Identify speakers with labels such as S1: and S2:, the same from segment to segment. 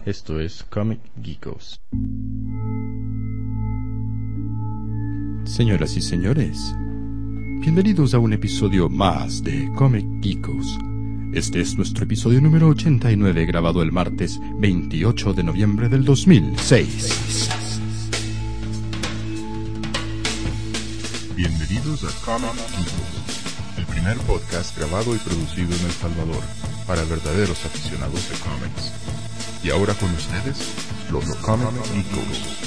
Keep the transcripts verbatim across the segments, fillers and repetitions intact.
S1: Esto es Comic Geekos. Señoras y señores, bienvenidos a un episodio más de Comic Geekos. Este es nuestro episodio número ochenta y nueve, grabado el martes veintiocho de noviembre del dos mil seis. Bienvenidos a Comic Geekos, el primer podcast grabado y producido en El Salvador para verdaderos aficionados de cómics. Y ahora con ustedes, los Comic Geekos.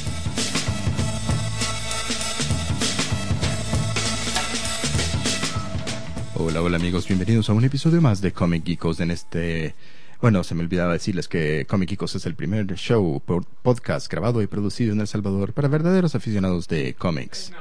S1: Hola, hola amigos, bienvenidos a un episodio más de Comic Geekos. En este... Bueno, se me olvidaba decirles que Comic Geekos es el primer show, por podcast grabado y producido en El Salvador para verdaderos aficionados de cómics.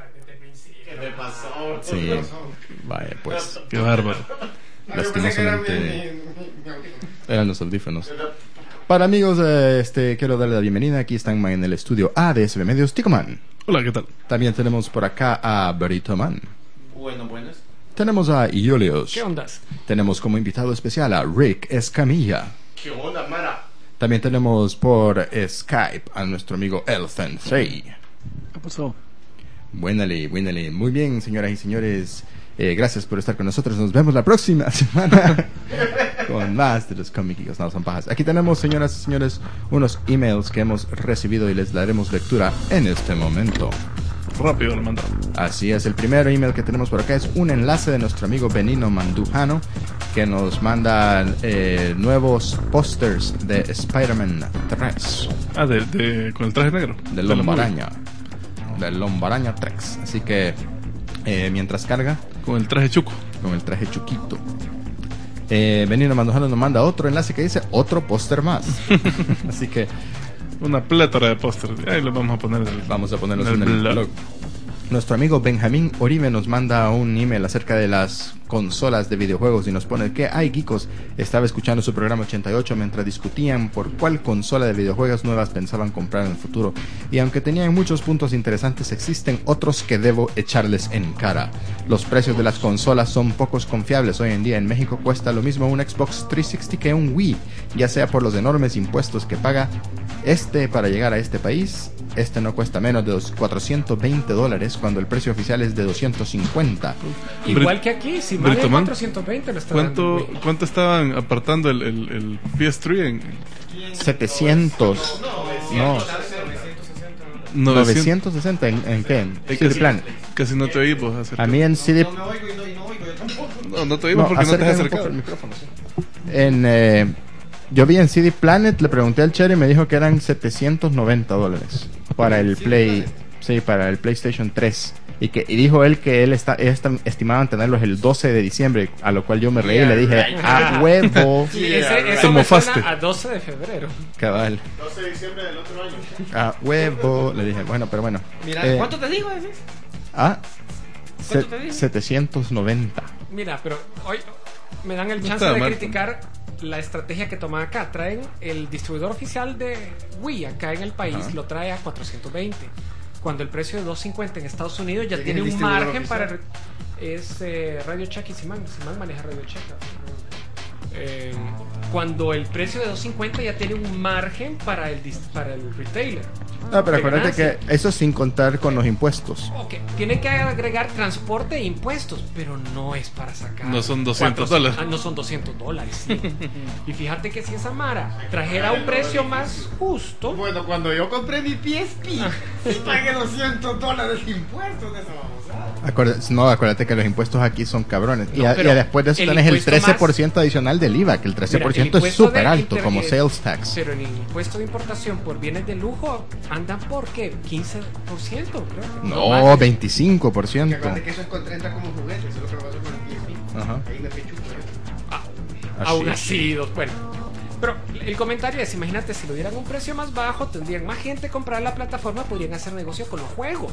S2: ¿Qué te pasó?
S1: Sí, vaya pues.
S3: Qué bárbaro.
S1: Lastimosamente eran los audífonos. Para amigos, eh, este quiero darle la bienvenida. Aquí están en el estudio A de S B Medios, Ticoman.
S3: Hola, ¿qué tal?
S1: También tenemos por acá a Berito Man.
S2: Bueno, buenas.
S1: Tenemos a Iulius.
S4: ¿Qué ondas?
S1: Tenemos como invitado especial a Rick Escamilla.
S2: ¿Qué onda, Mara?
S1: También tenemos por Skype a nuestro amigo Elfen Three.
S3: ¿Qué pasó?
S1: Buénale, buénale. Muy bien, señoras y señores. Eh, gracias por estar con nosotros. Nos vemos la próxima semana con más de los Comic Geekos. No, son pajas. Aquí tenemos, señoras y señores, unos emails que hemos recibido y les daremos lectura en este momento.
S3: Rápido lo mandamos.
S1: Así es, el primer email que tenemos por acá es un enlace de nuestro amigo Benino Mandujano, que nos manda eh, nuevos pósters de Spider-Man tres.
S3: Ah, de, de, con el traje negro.
S1: Del Lombaraña. Del Lombaraña tres. Así que, eh, mientras carga...
S3: Con el traje chuco.
S1: Con el traje chuquito. Eh, Benino Mandujano nos manda otro enlace que dice otro póster más. Así que...
S3: Una plétora de pósters. Ahí lo vamos a poner en el,
S1: Vamos a ponerlos
S3: en
S1: en
S3: el
S1: el
S3: blog.
S1: blog. Nuestro amigo Benjamín Oribe nos manda un email acerca de las consolas de videojuegos y nos pone que, ay, geekos, estaba escuchando su programa ochenta y ocho mientras discutían por cuál consola de videojuegos nuevas pensaban comprar en el futuro. Y aunque tenían muchos puntos interesantes, existen otros que debo echarles en cara. Los precios de las consolas son pocos confiables hoy en día. En México cuesta lo mismo un Xbox trescientos sesenta que un Wii, ya sea por los enormes impuestos que paga este para llegar a este país. Este no cuesta menos de los cuatrocientos veinte dólares cuando el precio oficial es de doscientos cincuenta.
S4: Igual que aquí, si más de
S3: Brito Man,
S4: cuatrocientos veinte lo está
S3: ¿Cuánto,
S4: dando, güey.
S3: ¿Cuánto estaban apartando el, el, el P S tres en
S1: setecientos. No,
S3: novecientos?
S1: novecientos sesenta. ¿En, en qué? En
S3: Eh,
S1: C D
S3: casi,
S1: Planet.
S3: casi no te oímos acerca.
S1: A mí en C D...
S2: No me oigo y no, y no oigo yo tampoco.
S3: No, no te oímos porque no te has
S1: acércame un poco
S3: acercado.
S1: el micrófono, sí. En... Eh, yo vi en C D Planet, le pregunté al Cherry y me dijo que eran setecientos noventa dólares para el Play, sí, para el PlayStation tres. Y que y dijo él que él está, ellos están- estimaban tenerlos el doce de diciembre, a lo cual yo me reí y le dije, a huevo,
S4: Sí, ese,
S3: Te
S4: eso me
S3: mofaste.
S4: suena a doce de febrero.
S1: cabal,
S2: doce de diciembre del otro año.
S1: a huevo, le dije, bueno, pero bueno.
S2: Mira,
S1: Eh,
S2: ¿cuánto te digo, ese?
S1: Ah,
S2: ¿Cuánto
S1: se-
S2: te dije?
S1: setecientos noventa.
S4: Mira, pero hoy me dan el
S3: No
S4: chance
S3: está
S4: de
S3: mal.
S4: criticar la estrategia que toman acá. Traen el distribuidor oficial de Wii acá en el país,
S1: Ajá.
S4: lo trae a cuatrocientos veinte. Cuando el precio de doscientos cincuenta en Estados Unidos ya
S2: ¿Quién
S4: tiene
S2: es el
S4: un
S2: distribuidor
S4: margen
S2: oficial?
S4: para... Es eh, Radio Shack y Simán. Simán maneja Radio Shack. Eh, cuando el precio de doscientos cincuenta ya tiene un margen para el, dis- para el retailer.
S1: No, pero
S4: De
S1: acuérdate
S4: ganancia.
S1: que eso sin contar con los impuestos.
S4: Ok, tienen que agregar transporte e impuestos, pero no es para sacar.
S3: No son doscientos
S4: cuatro-
S3: dólares.
S4: Ah, no son doscientos dólares. Sí. Y fíjate que si esa Mara trajera un precio más justo,
S2: Bueno, cuando yo compré mi P S P, sí pagué doscientos dólares de impuestos de esa babosada.
S1: Acuérdate, no, acuérdate que los impuestos aquí son cabrones. y,
S4: No,
S1: a- y
S4: pero
S1: después de eso
S4: el
S1: tenés el
S4: impuesto
S1: trece por ciento adicional del I V A, que el trece por ciento
S4: mira, el
S1: es
S4: impuesto
S1: súper
S4: de
S1: alto,
S4: inter-
S1: como
S4: eh,
S1: sales tax.
S4: pero el impuesto de importación por bienes de lujo andan por qué, quince por ciento, creo. que.
S1: No,
S4: más.
S1: veinticinco por
S2: Que
S1: ciento.
S2: acuérdate que eso es con treinta como juguetes, eso es lo que me pasó con el P S P.
S1: Ajá.
S2: Ahí me fui chupo, ¿eh?
S4: Ah,
S1: Así.
S4: aún así, dos- bueno. Pero el comentario es, imagínate, si lo dieran un precio más bajo, tendrían más gente comprar la plataforma, podrían hacer negocio con los juegos.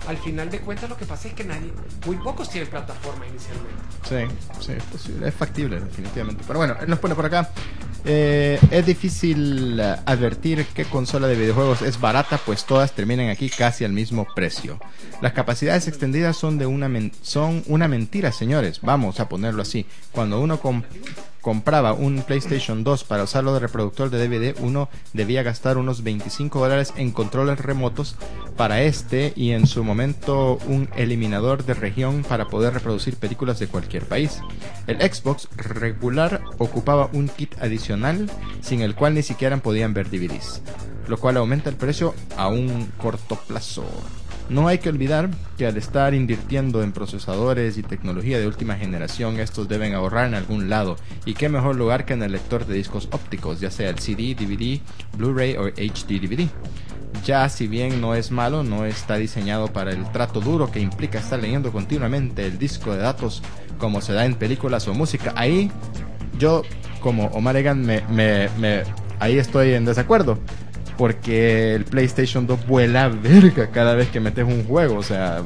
S4: al final de cuentas lo que pasa es que nadie, muy pocos tienen plataforma inicialmente.
S1: Sí, sí, es posible, es factible definitivamente. Pero bueno, él nos pone por acá, eh, es difícil uh, advertir qué consola de videojuegos es barata, pues todas terminan aquí casi al mismo precio. Las capacidades extendidas son de una men- son una mentira, señores, vamos a ponerlo así. Cuando uno comp- compraba un PlayStation dos para usarlo de reproductor de D V D, uno debía gastar unos veinticinco dólares en controles remotos para este y en su momento un eliminador de región para poder reproducir películas de cualquier país. El Xbox regular ocupaba un kit adicional sin el cual ni siquiera podían ver D V Ds, lo cual aumenta el precio a un corto plazo. No hay que olvidar que al estar invirtiendo en procesadores y tecnología de última generación, estos deben ahorrar en algún lado, y qué mejor lugar que en el lector de discos ópticos, ya sea el C D, D V D, Blu-ray o H D D V D. Ya si bien no es malo, no está diseñado para el trato duro que implica estar leyendo continuamente el disco de datos como se da en películas o música. Ahí yo, como Omar Egan, me, me, me, ahí estoy en desacuerdo. Porque el PlayStation dos vuela verga cada vez que metes un juego. O sea,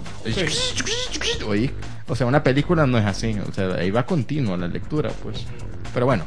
S4: Sí.
S1: oí, o sea, una película no es así. O sea, ahí va continua la lectura, pues. Pero bueno.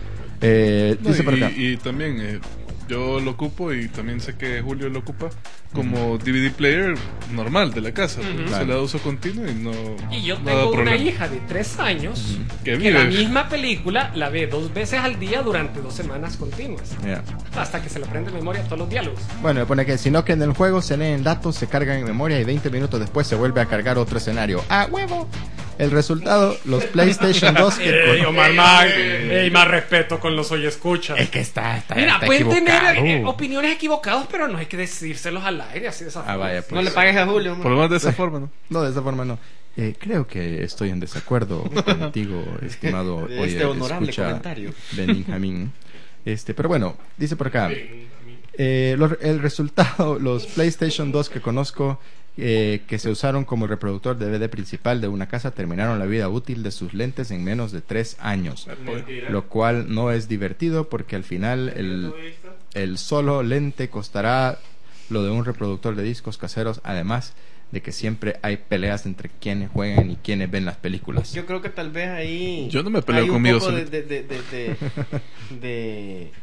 S1: Eh,
S3: No,
S1: dice por acá.
S3: y, y también eh, yo lo ocupo y también sé que Julio lo ocupa como D V D player normal de la casa.
S4: Ujú.
S3: Pues,
S1: Claro.
S3: se la da uso continuo y no.
S4: Y yo
S3: no da
S4: tengo una
S3: problema.
S4: hija de tres años
S3: Que
S4: que la
S3: vive.
S4: misma película la ve dos veces al día durante dos semanas continuas.
S1: Yeah.
S4: Hasta que se le aprende de memoria todos los diálogos.
S1: Bueno, me pone que sino que en el juego se leen datos, se cargan en memoria y veinte minutos después se vuelve a cargar otro escenario. ¡Ah, huevo! El resultado, los PlayStation dos que...
S4: Ey, Omar Mag, ey, más respeto con los hoy escuchas.
S1: Es que está, está,
S4: Mira,
S1: está
S4: pueden
S1: equivocado.
S4: tener eh, opiniones equivocadas, pero no hay que decírselos al aire así de esa
S1: Ah,
S4: forma.
S1: vaya, pues.
S2: No le pagues a Julio.
S3: Por lo menos de esa forma, ¿no?
S1: No, de esa forma no. Eh, creo que estoy en desacuerdo contigo, estimado
S2: De
S1: oye,
S2: este honorable
S1: escucha
S2: comentario.
S1: Benjamín. Este, pero bueno, dice por acá. Eh, lo- el resultado, los PlayStation dos que conozco eh, que se usaron como reproductor de D V D principal de una casa terminaron la vida útil de sus lentes en menos de tres años, lo cual no es divertido porque al final el, el solo lente costará lo de un reproductor de discos caseros, además de que siempre hay peleas entre quienes juegan y quienes ven las películas.
S2: Yo creo que tal vez ahí.
S3: Yo no me peleo
S2: hay un
S3: conmigo
S2: poco de,
S3: solito.
S2: de, de, de, de, de-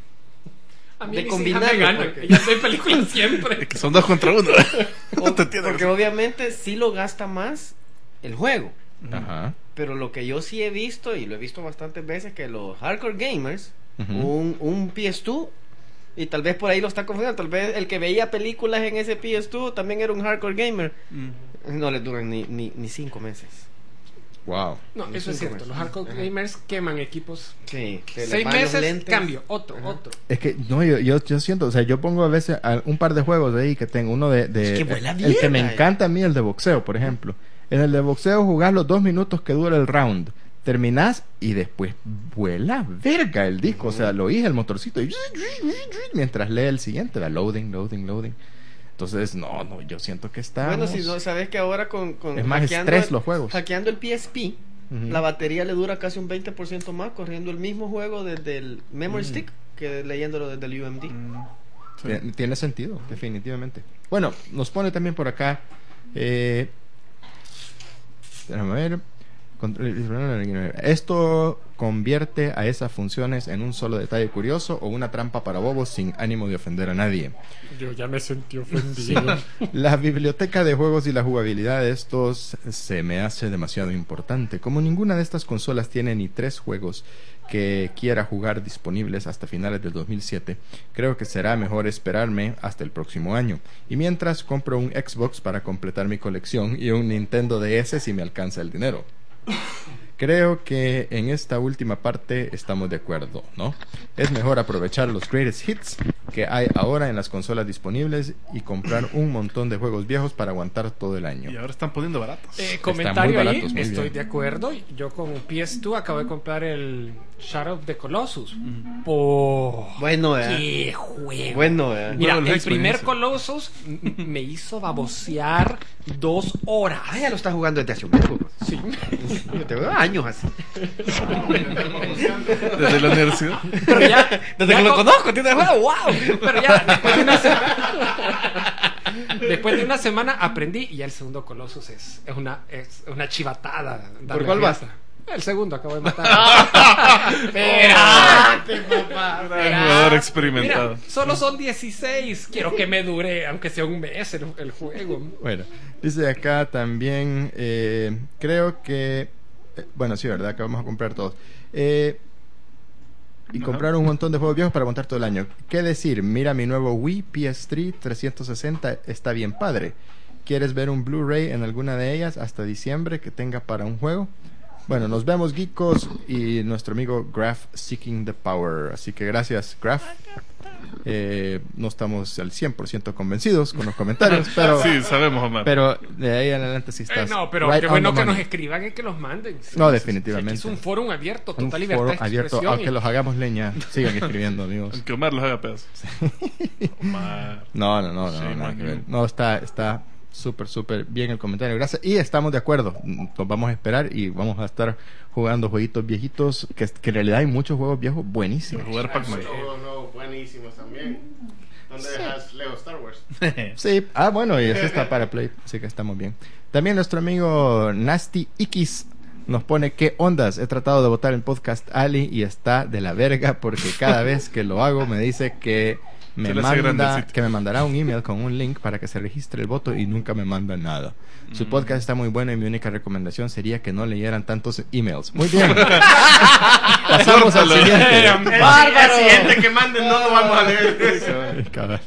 S4: A mí
S2: de
S4: mis hijas me
S2: combinarlo,
S4: ganan,
S2: porque-
S4: ellas ven películas siempre.
S3: Es que son dos contra uno.
S2: o- porque obviamente sí lo gasta más el juego.
S1: Ajá.
S2: Pero lo que yo sí he visto, y lo he visto bastantes veces, que los hardcore gamers,
S1: Ujú.
S2: un, un P S dos, y tal vez por ahí lo está confundiendo, tal vez el que veía películas en ese P S dos también era un hardcore gamer. No les duran ni, ni, ni cinco meses.
S1: Wow.
S4: No,
S2: Ni
S4: eso es
S2: cinco
S4: cierto.
S2: meses.
S4: Los hardcore
S2: Ajá.
S4: gamers queman equipos.
S2: Sí, se les
S4: Seis
S2: van los
S4: meses,
S2: lentes.
S4: cambio, otro, otro.
S1: Es que no, yo, yo, yo siento, o sea, yo pongo a veces a- un par de juegos de ahí que tengo, uno de, de
S2: Es que vuela
S1: el que me
S2: mierda,
S1: encanta a mí, el de boxeo, por ejemplo. En el de boxeo jugás los dos minutos que dura el round, terminás y después vuela verga el disco, o sea, lo oís el motorcito y mientras lee el siguiente, va loading, loading, loading. Entonces, no, no, yo siento que está.
S2: Bueno, si no sabes que ahora con, con
S1: Es más
S2: hackeando
S1: estrés
S2: el-
S1: los juegos.
S2: hackeando el P S P,
S1: Ujú.
S2: la batería le dura casi un veinte por ciento más corriendo el mismo juego desde el memory
S1: Mm.
S2: stick que leyéndolo desde el U M D.
S1: Tien- Tiene sentido, definitivamente. Bueno, nos pone también por acá. Eh, déjame ver. Control- Esto convierte a esas funciones en un solo detalle curioso o una trampa para bobos sin ánimo de ofender a nadie.
S4: Yo ya me sentí ofendido.
S1: La biblioteca de juegos y la jugabilidad de estos se me hace demasiado importante. Como ninguna de estas consolas tiene ni tres juegos que quiera jugar disponibles hasta finales del dos mil siete, creo que será mejor esperarme hasta el próximo año. Y mientras compro un Xbox para completar mi colección y un Nintendo D S si me alcanza el dinero. Creo que en esta última parte estamos de acuerdo, ¿no? Es mejor aprovechar los greatest hits que hay ahora en las consolas disponibles y comprar un montón de juegos viejos para aguantar todo el año.
S3: Y ahora están poniendo baratos.
S4: Eh,
S1: Están
S4: comentario
S1: muy
S4: ahí,
S1: baratos, muy
S4: estoy
S1: bien.
S4: de acuerdo. Yo con P S dos acabo de comprar el Shadow of the Colossus. Por...
S2: Bueno, ¿verdad?
S4: ¡Qué juego!
S2: Bueno, ¿verdad?
S4: Mira,
S3: Juego de
S4: el primer
S3: experiencia.
S4: Colossus m- me hizo babosear dos horas.
S2: Ah, ya lo está jugando desde hace un tiempo.
S4: Sí.
S2: Yo te veo años así.
S3: Desde la universidad.
S4: Pero ya,
S2: Desde
S4: ya
S2: que lo
S4: con-
S2: conozco, tiene juego, wow.
S4: Pero ya, después de una se- Después de una semana aprendí y ya el segundo Colossus es, es, una, es una chivatada.
S2: ¿Por cuál vas?
S4: El segundo acabo de matar.
S2: Espérate, papá.
S3: Gran jugador experimentado.
S4: Mira, solo son dieciséis. Quiero que me dure, aunque sea un mes el, el juego.
S1: Bueno, dice acá también, eh, creo que... eh, bueno, sí, ¿verdad? Que vamos a comprar todos. Eh, y
S3: Ajá.
S1: comprar un montón de juegos viejos para montar todo el año. ¿Qué decir? Mira mi nuevo Wii P S tres trescientos sesenta, está bien padre. ¿Quieres ver un Blu-ray en alguna de ellas hasta diciembre que tenga para un juego? Bueno, nos vemos, geekos, y nuestro amigo Graph Seeking the Power. Así que gracias, Graph. Eh, no estamos al cien por ciento convencidos con los comentarios, pero
S3: Sí, sabemos, Omar.
S1: pero de ahí en adelante sí
S4: Eh,
S1: estás.
S4: no, pero
S1: right
S4: qué
S1: on
S4: bueno
S1: the
S4: que nos
S1: money.
S4: escriban y que los manden. Sí,
S1: No,
S4: sí,
S1: definitivamente.
S4: sí, aquí es un foro abierto,
S1: Un
S4: total libertad
S1: foro
S4: de
S1: abierto,
S4: expresión.
S1: aunque
S4: y-
S1: los hagamos leña, sigan escribiendo, amigos.
S3: Aunque Omar los haga pedazos. Omar.
S1: No, no, no, no,
S3: Sí,
S1: nada que
S3: imagino.
S1: ver. No, está, está súper, súper bien el comentario. Gracias. Y estamos de acuerdo. Nos vamos a esperar y vamos a estar jugando jueguitos viejitos, que, que en realidad hay muchos juegos viejos buenísimos.
S3: Jugar Pac-Man.
S5: No, no, buenísimos también. ¿Dónde dejas Lego Star Wars?
S1: Sí, ah, bueno, y eso está para Play, así que estamos bien. También nuestro amigo Nasty X nos pone: ¿qué ondas? He tratado de votar en Podcast Ali y está de la verga porque cada vez que lo hago me dice que me
S3: Se le hace grande el
S1: manda,
S3: sitio.
S1: que me mandará un email con un link para que se registre el voto y nunca me manda nada. Su
S3: Mm.
S1: podcast está muy bueno y mi única recomendación sería que no leyeran tantos emails. Muy bien. Pasamos al siguiente.
S5: El,
S2: ¡Bárbaro!
S5: el siguiente que manden no lo vamos a leer.
S1: Cabal.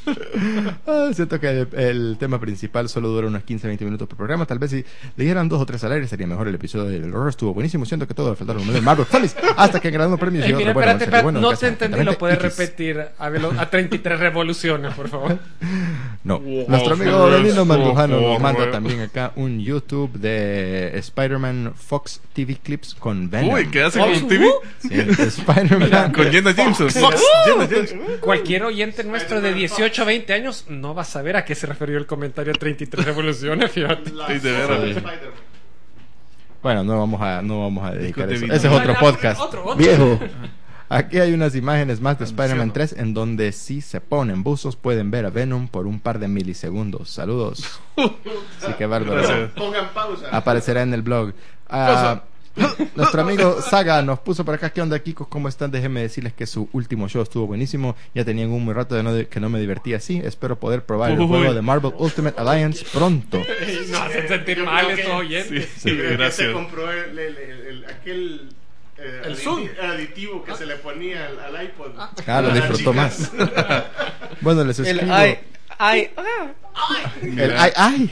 S1: Ah, siento que el, el tema principal solo dura unos quince a veinte minutos por programa. Tal vez si le dieran dos o tres al aire sería mejor. El episodio del horror estuvo buenísimo. Siento que todo le faltaron los de Marvel Zombies hasta que ganando premios y
S4: Eh,
S1: otro
S4: mira,
S1: bueno,
S4: espérate,
S1: sería
S4: espérate,
S1: bueno,
S4: no
S1: gracias,
S4: te entendí, lo
S1: atentamente,
S4: puedes
S1: X.
S4: repetir a, velo- a treinta y tres revoluciones, por favor.
S1: No.
S3: Wow,
S1: Nuestro amigo
S3: por
S1: Benino
S3: Dios,
S1: Mandujano
S3: por
S1: nos
S3: favor,
S1: manda
S3: güey.
S1: también acá un YouTube de Spider-Man Fox T V Clips con Venom.
S3: Uy, ¿qué hace
S2: Fox,
S3: con T V?
S1: Sí, Spider-Man.
S3: Con Jenna Jameson.
S4: Cualquier oyente nuestro de dieciocho a veinte años no va a saber a qué se refirió el comentario treinta y tres revoluciones, fíjate.
S5: La
S3: Sí, de
S5: sombra
S3: veras.
S5: de Spider-Man.
S1: Bueno, no vamos a, no vamos a dedicar
S3: Discute
S1: eso.
S3: Vito.
S1: Ese es otro
S4: Ya,
S1: podcast.
S4: otro, otro.
S1: Viejo. Aquí hay unas imágenes más de
S3: Anciano.
S1: Spider-Man tres en donde si se ponen buzos pueden ver a Venom por un par de milisegundos. Saludos. Así que bárbaro.
S3: Gracias.
S5: Pongan pausa.
S1: Aparecerá en el blog. Ah, nuestro amigo Saga nos puso por acá: ¿qué onda, Kikos? ¿Cómo están? Déjenme decirles que su último show estuvo buenísimo. Ya tenían un muy rato de no de- que no me divertí así. Espero poder probar el
S3: Uy.
S1: juego de Marvel Ultimate Alliance pronto.
S4: Y nos hacen sentir
S5: Yo
S4: mal
S5: creo que-
S4: estos oyentes.
S3: Sí,
S5: Creo que se
S3: gracias.
S5: compró el, el- el- el- aquel eh,
S4: El
S5: aditi-
S4: Zoom.
S5: aditivo que se le ponía al, al iPod.
S1: Ah, lo
S5: A las
S1: disfrutó
S5: chicas.
S1: más. Bueno, les escribo.
S2: El ay, ay, ah.
S1: El ay, ay.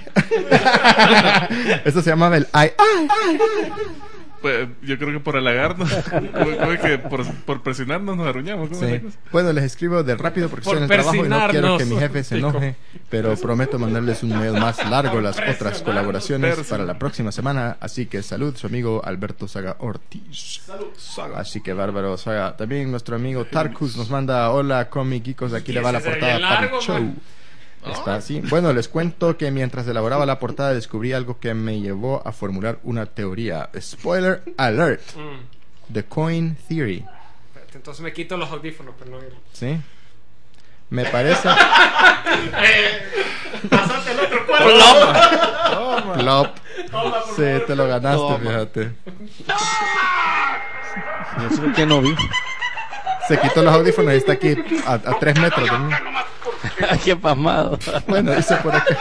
S1: Esto se llamaba el ay, ay.
S3: Pues, yo creo que por halagarnos, como, como es que por, por presionarnos nos arruñamos. ¿Cómo es la
S1: Sí.
S3: cosa?
S1: Bueno, les escribo de rápido porque
S4: Por
S1: estoy en el trabajo y no quiero
S4: persinarnos.
S1: que mi jefe se enoje, pero prometo mandarles un mail más largo las otras
S4: Presionarnos.
S1: colaboraciones
S3: Persin-
S1: para la próxima semana. Así que salud, su amigo Alberto Saga Ortiz.
S3: Saga.
S1: Así que bárbaro, Saga. También nuestro amigo Tarkus nos manda: hola, comic geekos, aquí le va la
S4: Ese se ve
S1: portada para
S4: largo,
S1: el show.
S4: man.
S1: Está así. Bueno, les cuento que mientras elaboraba la portada descubrí algo que me llevó a formular una teoría. Spoiler alert.
S4: Mm.
S1: The Coin Theory.
S4: Espérate, entonces me quito los audífonos para no oír.
S1: ¿Sí? Me parece...
S5: Pasate al otro cuarto.
S1: Plop.
S5: Toma, por
S1: Sí,
S5: favor.
S1: te lo ganaste,
S2: Toma.
S1: fíjate.
S6: Eso es que no vi.
S1: Se quitó los audífonos y está aquí a, a tres metros de mí.
S6: Qué pasmado.
S1: Bueno, dice por acá.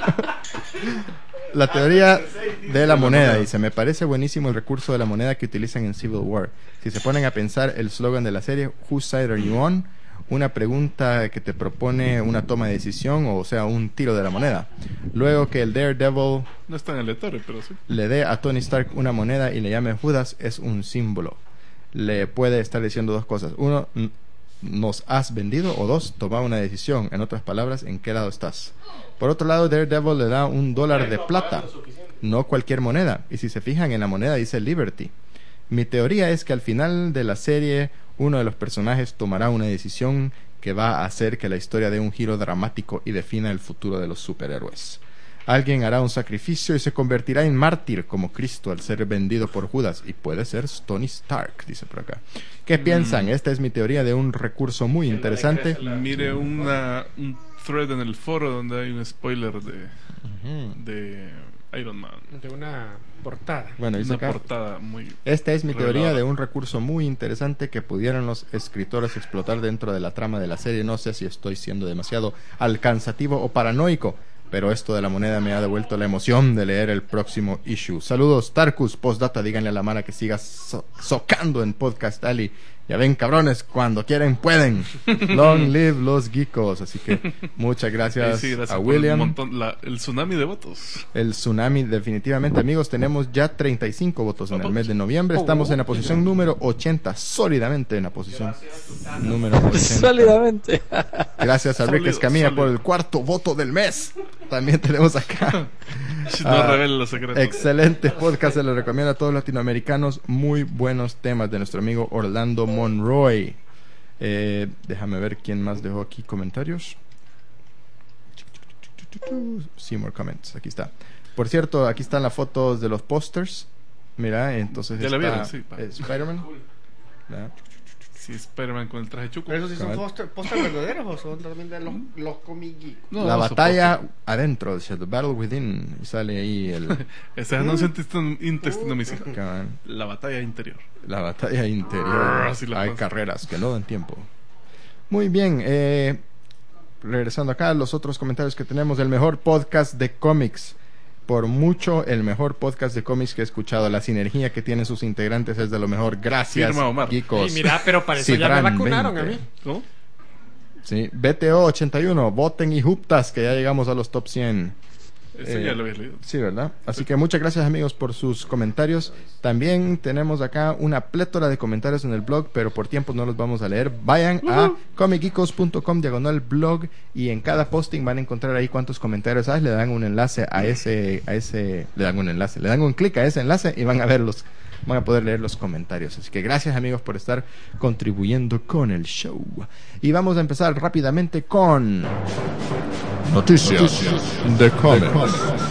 S1: La teoría de la moneda, dice: me parece buenísimo el recurso de la moneda que utilizan en Civil War. Si se ponen a pensar el slogan de la serie, Whose side are you on? Una pregunta que te propone una toma de decisión, o sea, un tiro de la moneda. Luego que el Daredevil
S3: No es tan aleatorio, pero sí.
S1: le dé a Tony Stark una moneda y le llame Judas, es un símbolo. Le puede estar diciendo dos cosas: uno, n- nos has vendido, o dos, toma una decisión. En otras palabras, ¿en qué lado estás? Por otro lado, Daredevil le da un dólar de plata, no cualquier moneda, y si se fijan en la moneda dice Liberty. Mi teoría es que al final de la serie uno de los personajes tomará una decisión que va a hacer que la historia dé un giro dramático y defina el futuro de los superhéroes. Alguien hará un sacrificio y se convertirá en mártir como Cristo al ser vendido por Judas, y puede ser Tony Stark, dice por acá. ¿Qué piensan? Esta es mi teoría de un recurso muy interesante.
S3: Mire una, un thread en el foro donde hay un spoiler de,
S1: Ujú.
S3: de Iron Man.
S4: De una portada.
S1: Bueno, dice
S3: Una
S1: acá,
S3: portada muy...
S1: esta es mi teoría
S3: reveladora.
S1: de un recurso muy interesante que pudieran los escritores explotar dentro de la trama de la serie. No sé si estoy siendo demasiado alcanzativo o paranoico, pero esto de la moneda me ha devuelto la emoción de leer el próximo issue. Saludos, Tarkus. Postdata, díganle a la Mara que siga so- socando en Podcast Alley. Ya ven, cabrones, cuando quieren pueden. Long live los geekos. Así que muchas gracias,
S3: Sí, sí, gracias
S1: a
S3: por el
S1: William.
S3: montón- la- el tsunami de votos.
S1: El tsunami, definitivamente, amigos, tenemos ya treinta y cinco votos en el mes de noviembre. Estamos en la posición número ochenta, sólidamente en la posición número ochenta.
S6: Sólidamente.
S1: Gracias a Rick
S3: Sólido,
S1: Escamilla
S3: sólido.
S1: por el cuarto voto del mes. También tenemos acá.
S3: No
S1: Ah,
S3: revelen los secretos.
S1: Excelente podcast, se lo recomiendo a todos los latinoamericanos. Muy buenos temas de nuestro amigo Orlando Monroy. Eh, déjame ver quién más dejó aquí comentarios. See more comments, aquí está. Por cierto, aquí están las fotos de los pósters. Mira, entonces
S3: Ya la
S1: está
S3: vieron, sí, pa.
S1: eh, Spider-Man. ¿verdad?
S3: Sí, Spider-Man con el traje chuco.
S2: ¿Pero esos sí son
S1: Cabal.
S2: póster- póster verdaderos o son también de los, los comic geeks?
S3: No,
S1: La
S3: no,
S1: batalla adentro, dice, The Battle Within. Y sale ahí el...
S3: Ese es anuncio intestin- intestinomicida.
S1: cabal,
S3: La batalla interior.
S1: la batalla interior.
S3: Así la
S1: Hay
S3: pasa.
S1: carreras que no dan tiempo. Muy bien, eh, regresando acá, los otros comentarios que tenemos. El mejor podcast de cómics. Por mucho el mejor podcast de cómics que he escuchado. La sinergia que tienen sus integrantes es de lo mejor. Gracias,
S3: Firma Omar.
S1: geekos.
S4: Y mira, pero para eso ya me
S1: Citran
S4: vacunaron a
S1: veinte.
S4: mí.
S3: ¿Cómo?
S1: Sí, B T O ochenta y uno, voten y juptas, que ya llegamos a los top cien.
S3: Ese
S1: Eh,
S3: ya lo habías leído.
S1: Sí, ¿verdad? Así que muchas gracias, amigos, por sus comentarios. También tenemos acá una plétora de comentarios en el blog, pero por tiempo no los vamos a leer. Vayan a comic geekos punto com diagonal blog y en cada posting van a encontrar ahí cuántos comentarios hay. Le dan un enlace a ese, a ese, le dan un enlace, le dan un clic a ese enlace y van a ver los, van a poder leer los comentarios. Así que gracias, amigos, por estar contribuyendo con el show. Y vamos a empezar rápidamente con Noticias, de cómics.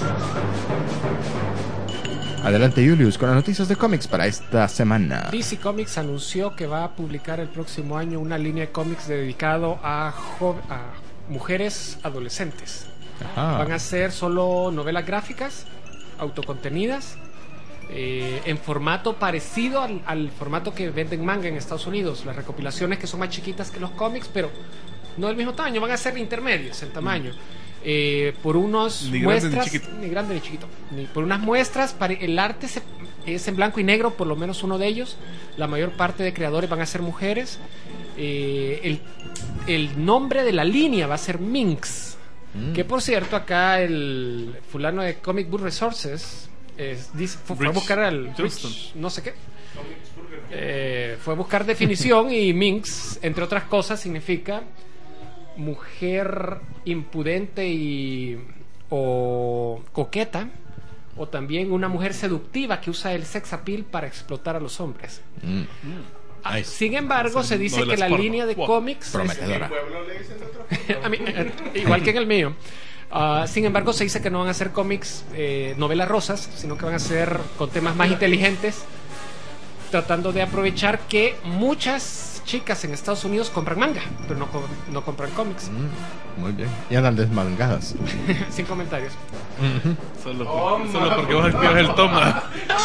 S1: Adelante, Julius, con las noticias de cómics para esta semana.
S4: D C Comics anunció que va a publicar el próximo año una línea de cómics dedicado a, jo- a mujeres adolescentes.
S1: Ajá.
S4: Van a ser solo novelas gráficas, autocontenidas, eh, en formato parecido al, al formato que venden manga en Estados Unidos. Las recopilaciones que son más chiquitas que los cómics, pero no del mismo tamaño, van a ser intermedios en tamaño. Eh, por unos
S3: Ni grande ni
S4: muestras,
S3: chiquito.
S4: ni grande ni chiquito, ni por unas muestras, para el arte se- es en blanco y negro, por lo menos uno de ellos. La mayor parte de creadores van a ser mujeres. Eh, el, el nombre de la línea va a ser Minx.
S1: Mm.
S4: Que por cierto, acá el fulano de Comic Book Resources es- dice, fue, fue a
S3: Rich
S4: buscar al
S3: Johnston.
S4: Rich no sé qué. Eh, fue a buscar definición y Minx, entre otras cosas, significa mujer impudente y o coqueta, o también una mujer seductiva que usa el sex appeal para explotar a los hombres.
S1: Mm.
S4: Ah,
S1: Nice.
S4: Sin embargo, se dice
S3: novelas
S4: que la
S3: porno.
S4: línea de
S3: Wow.
S4: cómics es-
S1: Prometedora.
S4: A mí, eh, igual que en el mío. Ah, sin embargo, se dice que no van a ser cómics, eh, novelas rosas, sino que van a ser con temas más inteligentes, tratando de aprovechar que muchas chicas en Estados Unidos compran manga, pero no, co- no compran cómics.
S1: Mm, muy bien. Y andan desmangadas.
S4: Sin comentarios.
S3: Solo, por- solo porque vos activas el toma.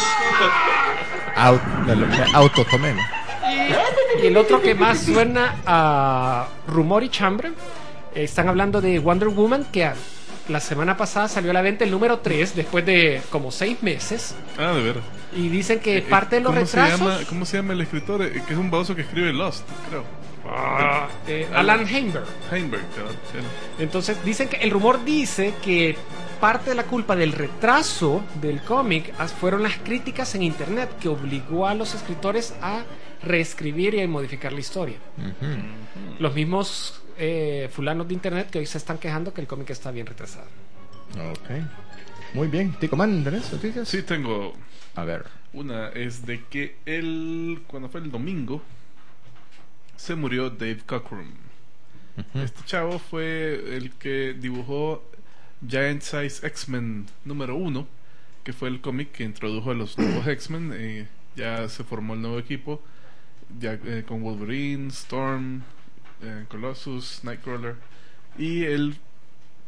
S1: Out, de lo que autotomé.
S4: Y el otro que más suena a rumor y chambre, eh, están hablando de Wonder Woman, que a- la semana pasada salió a la venta el número tres después de como seis meses.
S3: Ah, de veras.
S4: Y dicen que
S3: Eh,
S4: parte de los
S3: ¿cómo
S4: retrasos...
S3: Se llama, ¿Cómo se llama el escritor? Eh, Que es un baboso que escribe Lost, creo.
S4: Ah, eh, Alan Heinberg.
S3: Heinberg, claro. Él.
S4: Entonces dicen que el rumor dice que parte de la culpa del retraso del cómic as- fueron las críticas en internet, que obligó a los escritores a reescribir y a modificar la historia.
S1: Ujú.
S4: Los mismos eh, fulanos de internet que hoy se están quejando que el cómic está bien retrasado.
S1: Ok. Muy bien. Tico Man, ¿tenés noticias?
S3: Sí, tengo
S1: A ver.
S3: una. Es de que el. Cuando fue el domingo, se murió Dave Cockrum. Este chavo fue el que dibujó Giant Size X-Men número uno, que fue el cómic que introdujo a los nuevos X-Men. Eh, ya se formó el nuevo equipo, ya eh, con Wolverine, Storm, eh, Colossus, Nightcrawler. Y él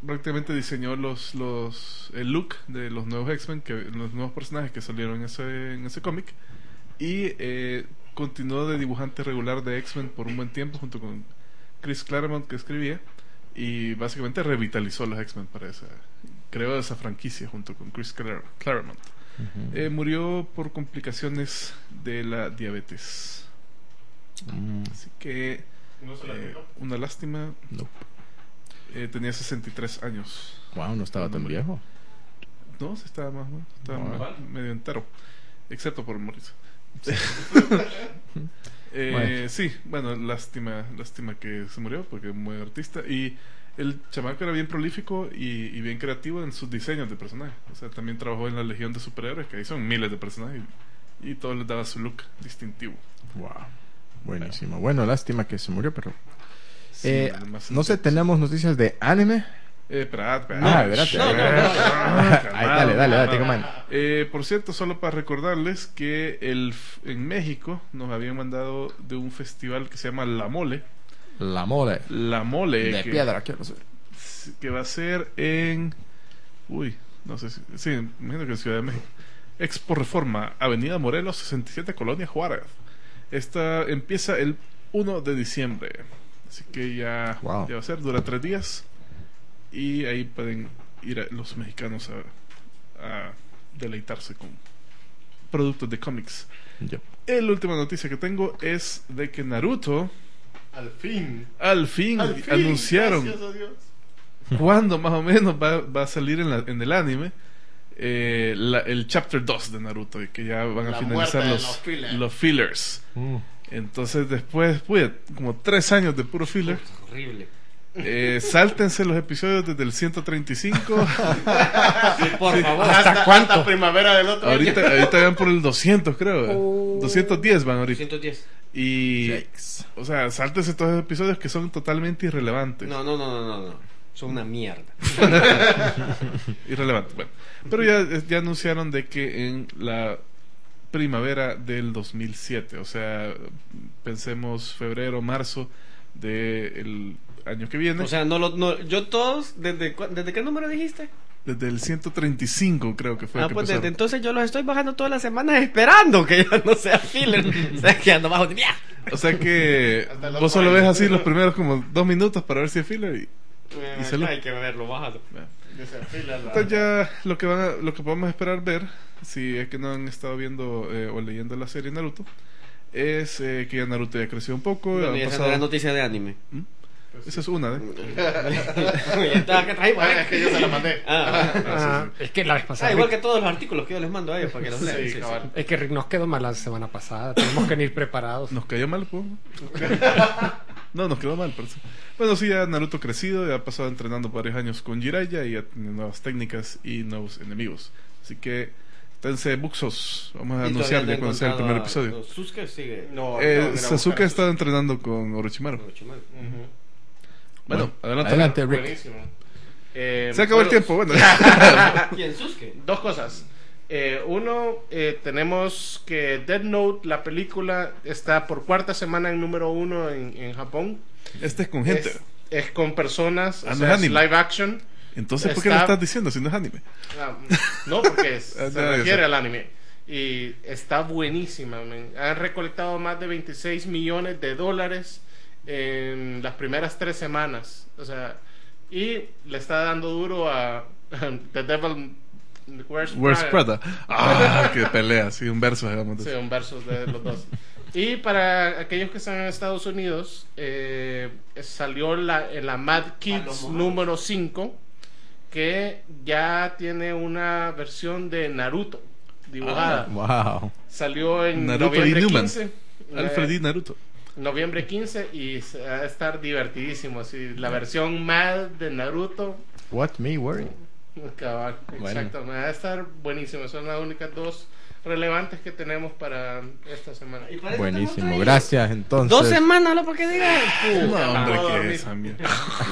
S3: prácticamente diseñó los los el look de los nuevos X-Men, que los nuevos personajes que salieron en ese en ese cómic, y eh, continuó de dibujante regular de X-Men por un buen tiempo junto con Chris Claremont, que escribía, y básicamente revitalizó los X-Men para esa, creó esa franquicia junto con Chris Clar- Claremont. Uh-huh. Eh, murió por complicaciones de la diabetes. Mm. Así que
S5: ¿No se la
S3: eh,
S5: pegó?
S3: una lástima.
S1: No.
S3: Eh, tenía sesenta y tres años.
S1: Wow, no estaba tan viejo.
S3: No, sí estaba más, ¿no? Estaba
S1: Wow.
S3: más- medio entero, excepto por morirse. eh,
S1: Bueno.
S3: Sí, bueno, lástima, lástima que se murió porque es muy artista, y el chamaco era bien prolífico y, y bien creativo en sus diseños de personajes. O sea, también trabajó en la Legión de Superhéroes, que ahí son miles de personajes, y, y todos les daba su look distintivo.
S1: Wow. Buenísimo. Bueno, lástima que se murió, pero
S3: Sí,
S1: eh,
S3: además,
S1: no sé, tenemos noticias de anime.
S3: Eh, espera, espera.
S1: Ah, espérate.
S2: no, no, no, no.
S1: Ahí, dale, dale, dale, te mando.
S3: Eh, por cierto, solo para recordarles que el, f- en México nos habían mandado de un festival que se llama La Mole.
S1: La mole
S3: La Mole.
S1: de
S3: que,
S1: piedra, quiero saber.
S3: que va a ser en... Uy, no sé si... Sí, me imagino que en Ciudad de México. Expo Reforma, Avenida Morelos, sesenta y siete, Colonia Juárez. Esta empieza el primero de diciembre. Así que ya,
S1: Wow.
S3: ya va a ser, dura tres días. Y ahí pueden ir a- los mexicanos a, a deleitarse con productos de cómics.
S1: Yo.
S3: La última noticia que tengo es de que Naruto,
S5: Al fin.
S3: al fin,
S5: Al fin,
S3: anunciaron
S5: gracias a Dios.
S3: cuándo más o menos va, va a salir en, la- en el anime eh, la- el chapter dos de Naruto, y que ya van a
S5: La
S3: finalizar
S5: muerte de
S3: los,
S5: los fillers.
S3: los fillers.
S1: Mm.
S3: Entonces después, pues, como tres años de puro filler,
S2: Horrible.
S3: eh, sáltense los episodios desde el ciento treinta y cinco.
S2: Sí, por favor.
S5: Hasta,
S4: cuánto?
S5: hasta primavera del otro
S3: ahorita,
S5: año.
S3: ahorita van por el doscientos, creo.
S2: Oh.
S3: doscientos diez van ahorita.
S2: ciento diez.
S3: Y,
S1: Yikes.
S3: o sea, sáltense todos los episodios que son totalmente irrelevantes.
S2: No, no, no, no, no, no. Son una mierda.
S3: Irrelevante, bueno. Pero ya, ya anunciaron de que en la primavera del dos mil siete, o sea, pensemos febrero, marzo del año que viene,
S2: O sea, no lo, no, yo todos, ¿desde, cu- ¿desde qué número dijiste?
S3: desde el ciento treinta y cinco creo que fue
S2: Ah,
S3: que
S2: pues
S3: empezaron.
S2: desde entonces yo los estoy bajando todas las semanas esperando que ya no sea filler. O sea, que ando bajo de mierda.
S3: O sea que
S5: Hasta los
S3: vos solo
S5: cuarenta.
S3: ves así los primeros como dos minutos para ver si es filler y, y se lo-
S2: Hay que verlo bajado.
S5: Desafila la-
S3: Entonces ya lo que van a- lo que podemos esperar ver, si es que no han estado viendo eh, o leyendo la serie Naruto, es eh, que ya Naruto ya creció un poco.
S2: Bueno,
S3: han
S2: y esa no
S3: pasado-
S2: era noticia de anime.
S3: ¿Mm? Esa es una, ¿eh?
S2: Ya estaba que traímos,
S5: Ah,
S2: ¿eh?
S5: es que yo se la mandé.
S2: Ah,
S4: Ah, es que la vez pasada.
S2: ah, igual
S4: Rick-
S2: que todos los artículos que yo les mando a ellos para que los lean.
S5: Sí,
S2: Sí, sí.
S5: cabal.
S4: Es que Rick nos quedó mal la semana pasada. Tenemos que ir preparados.
S3: Nos cayó mal, pues. No, nos quedó mal, pero sí. Bueno, sí, ya Naruto crecido, ya ha pasado entrenando varios años con Jiraiya y ya tiene nuevas técnicas y nuevos enemigos. Así que, esténse buxos. Vamos a
S2: Y
S3: anunciar
S2: todavía
S3: ya
S2: no
S3: cuando sea el primer
S2: encontrado a-
S3: episodio.
S2: no, Sasuke sigue.
S5: No,
S3: Eh,
S5: no, mira,
S3: Sasuke
S5: buscar
S3: ha estado entrenando con Orochimaru.
S2: Orochimaru.
S5: Ujú.
S3: Bueno, adelante.
S1: Adelante, Rick.
S5: Buenísimo. Eh,
S3: Se acabó el
S5: bueno,
S3: tiempo, bueno.
S2: ¿Quién? Sasuke.
S5: Dos cosas. Eh, uno, eh, tenemos que Death Note, la película, está por cuarta semana en número uno en, en Japón.
S3: Este es con gente.
S5: Es, es con personas,
S3: Ah,
S5: o
S3: no
S5: sea,
S3: es
S5: es
S3: anime.
S5: live action.
S3: Entonces, ¿por qué
S5: está-
S3: lo estás diciendo si no es anime?
S5: Ah, no, porque es-
S3: Ah,
S5: se
S3: ya, ya
S5: refiere
S3: sé.
S5: al anime. Y está buenísima. Man. Han recolectado más de veintiséis millones de dólares en las primeras tres semanas. O sea, y le está dando duro a The Devil Wears
S3: Where's
S5: Prada.
S3: Prada? Ah, qué pelea, sí, un verso, digamos.
S5: Sí, un versus de los dos. Y para aquellos que están en Estados Unidos, eh, salió la, en la Mad Kids
S2: Palomo.
S5: número cinco, que ya tiene una versión de Naruto dibujada.
S1: Wow.
S5: Salió en
S3: Naruto y
S5: noviembre
S3: Newman.
S5: quince.
S3: Alfred
S5: eh,
S3: y Naruto.
S5: noviembre quince y se va a estar divertidísimo. Así, la versión Mad de Naruto.
S1: What me worry.
S5: Cabal,
S1: Bueno.
S5: exacto, me va a estar buenísimo. Son las únicas dos relevantes que tenemos para esta semana.
S2: Y para eso
S1: Buenísimo,
S2: estamos ahí.
S1: gracias entonces.
S2: Dos semanas, ¿no? ¿Por qué digas?
S3: No, hombre,
S5: no,
S3: qué
S5: dormir.
S3: esa mierda.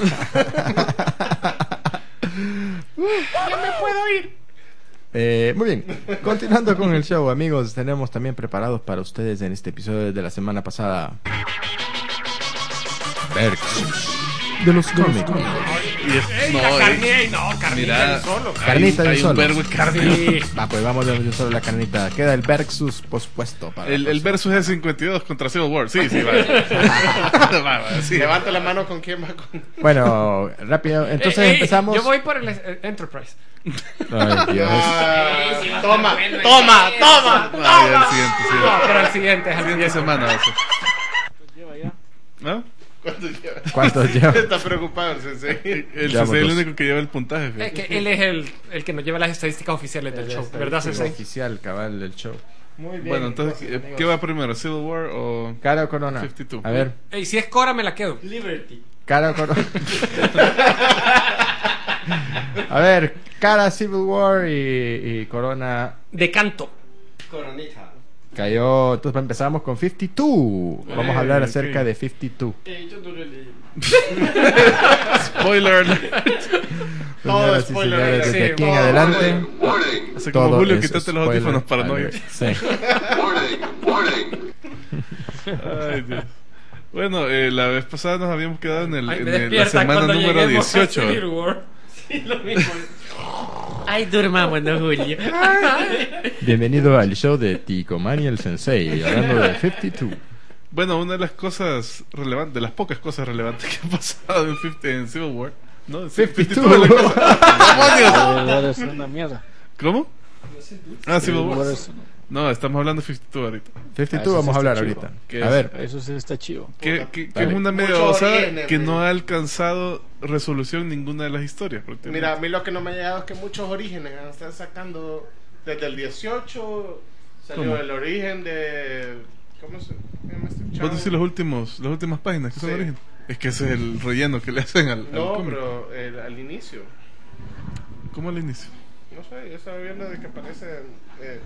S5: ¡Ya me puedo ir!
S1: Eh, muy bien, continuando con el show, amigos, tenemos también preparados para ustedes en este episodio de la semana pasada Versus de los cómics.
S3: Y es-
S4: Ey,
S3: no,
S4: la
S3: eh,
S4: carne, no, carnita
S3: mira,
S4: de un solo.
S3: hay-
S1: Carnita de un
S3: hay
S1: solo.
S3: un verbo de carne.
S4: Sí.
S1: Va, pues vamos de un solo la carnita. Queda el versus pospuesto. Para
S3: El,
S1: la
S3: el
S1: próxima.
S3: versus es cincuenta y dos contra Civil War. Sí, sí, va. Va, va, sí.
S5: Levanta la mano con quién va con.
S1: Bueno, rápido. Entonces
S4: Ey, ey,
S1: empezamos.
S4: Yo voy por el eh, Enterprise.
S1: Ay, Dios.
S5: Ah,
S2: Sí, sí, va a
S5: toma,
S2: estar bueno,
S5: toma,
S2: eso.
S5: toma,
S3: Ah, ya, el
S5: toma.
S3: siguiente, sí.
S4: No, pero el siguiente es el
S3: Siguiente
S4: siguiente.
S3: semana va a ser. ¿No?
S5: ¿Cuánto lleva?
S1: ¿Cuántos lleva?
S5: Está preocupado el sensei.
S3: El
S1: Llevamos
S3: Sensei es el
S1: dos.
S3: único que lleva el puntaje.
S4: Es
S3: fíjate.
S4: que él es el, el que nos lleva las estadísticas oficiales del show, ¿verdad, Sensei?
S1: Oficial, cabal del show.
S2: Muy bien.
S3: Bueno, entonces, eh, ¿qué va primero? ¿Civil War o...?
S1: Cara o Corona.
S3: cincuenta y dos.
S1: A ver,
S4: Ey, si es Cora, me la quedo.
S2: Liberty.
S1: cara o Corona. A ver, cara Civil War y, y Corona
S4: De canto.
S2: Coronita.
S1: cayó. Entonces empezamos con cincuenta y dos. Vamos a hablar
S3: Eh,
S1: acerca
S3: ok.
S1: de cincuenta y dos.
S2: Eh, yo no lo leí.
S3: Spoiler alert.
S5: Todo
S1: Señoras y
S5: spoiler
S1: señores,
S5: alert.
S1: desde
S4: Sí,
S1: aquí en
S4: todo.
S1: adelante.
S3: Así como
S1: Todo
S3: Julio,
S1: es
S3: quítate los
S1: spoiler
S3: audífonos para no
S1: alert.
S3: oír.
S1: Sí.
S3: Ay, Dios. Bueno, eh, la vez pasada nos habíamos quedado en, el,
S4: Ay,
S3: en
S4: me
S3: el- la
S4: despierta
S3: semana
S4: cuando
S3: número
S4: lleguemos a
S3: dieciocho.
S4: Civil War.
S2: Sí, lo mismo. Ay, durmamos, no, Julio.
S1: Bienvenido al show de Ticomani el Sensei, hablando de cincuenta y dos.
S3: Bueno, una de las cosas relevantes, de las pocas cosas relevantes que han pasado en, cincuenta en Civil War, ¿no?
S1: cincuenta y dos.
S3: cincuenta y dos es la cosa. ¡Demonios!
S6: Civil War es una mierda.
S3: ¿Cómo? Ah, Civil
S6: Civil War
S3: War.
S6: es-
S3: No, estamos hablando de cincuenta y dos ahorita.
S1: cincuenta y dos
S6: Ah, eso
S1: vamos
S6: sí
S1: a hablar
S6: está
S1: ahorita.
S6: chivo.
S3: ¿Qué
S1: A
S3: es?
S1: ver,
S6: Eso sí está chivo.
S3: Que, que- que
S1: Dale.
S3: es una media
S5: Mucho
S3: osada
S5: origen,
S3: que
S5: güey.
S3: no ha alcanzado resolución ninguna de las historias. prácticamente.
S5: Mira, a mí lo que no me ha llegado es que muchos orígenes están sacando desde el dieciocho. Salió
S3: ¿Cómo?
S5: el origen de. ¿Cómo se llama este chavo?
S3: ¿Vos decís los últimos, las últimas páginas que son
S5: Sí.
S3: origen? Es que ese es el relleno que le hacen al, al
S5: No,
S3: cómic.
S5: pero el- al inicio.
S3: ¿Cómo al inicio?
S5: No sé, yo estaba viendo de que aparece eh,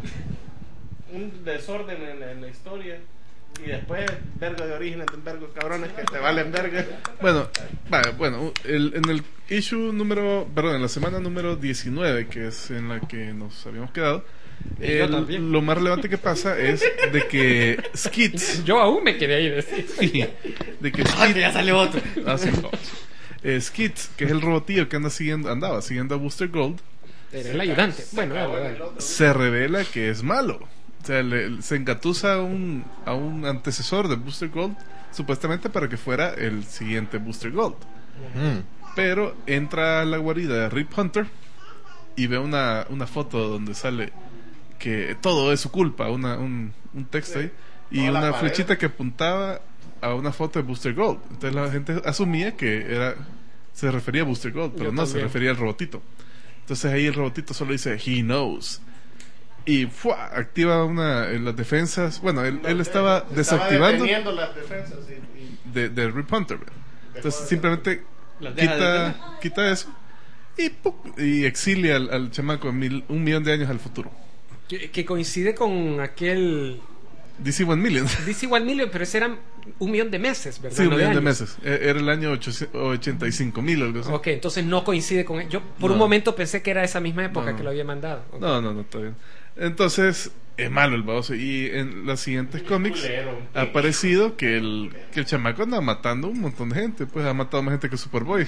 S5: un desorden en, en la historia. Y después, verga de orígenes de vergos cabrones que te valen verga.
S3: Bueno, vale, bueno, el- en el issue número, perdón, en la semana número diecinueve, que es en la que nos habíamos quedado,
S2: Y yo
S3: el-
S2: también.
S3: lo más relevante que pasa es de que Skits,
S4: Yo aún me quedé ahí. decir.
S3: de que
S2: Ah, que
S3: Skits,
S2: ya salió otro.
S3: ah, sí, no. Eh, Skits, que es el robotillo que anda siguiendo, andaba siguiendo a Booster Gold,
S4: Era el ayudante. Bueno, dale, dale.
S3: se revela que es malo. O sea, le- se engatusa a un, a un antecesor de Booster Gold, supuestamente para que fuera el siguiente Booster Gold.
S1: mm,
S3: Pero entra a la guarida de Rip Hunter y ve una, una foto donde sale que todo es su culpa, una, un, un texto ahí, y
S5: Toda la
S3: una
S5: pared.
S3: flechita que apuntaba a una foto de Booster Gold. Entonces la gente asumía que era se refería a Booster Gold, pero
S4: Yo
S3: no, se
S4: también.
S3: refería al robotito. Entonces ahí el robotito solo dice He knows. Y ¡fua! Activa una en las defensas. Bueno, él, él estaba desactivando
S5: deteniendo las defensas y, y
S3: de, de Rip Hunter. ¿verdad? Entonces
S5: Hunter.
S3: simplemente
S2: Las deja
S3: quita, quita eso y, ¡puc! y exilia al, al chamaco mil- un millón de años al futuro.
S4: Que, que coincide con aquel
S3: D C One Million.
S4: D C One Million, pero ese eran un millón de meses, ¿verdad?
S3: Sí, un
S4: No
S3: millón de
S4: años.
S3: meses. E- Era el año ochenta y cinco mil o algo así.
S4: Ok, entonces no coincide con... Yo por
S3: No.
S4: un momento pensé que era esa misma época
S3: No.
S4: que lo había mandado. Ok.
S3: No, no, no, está bien. Entonces, es malo el baboso. Y en los siguientes cómics
S5: culero.
S3: ha aparecido que el, que el chamaco anda matando un montón de gente. Pues ha matado más gente que Superboy.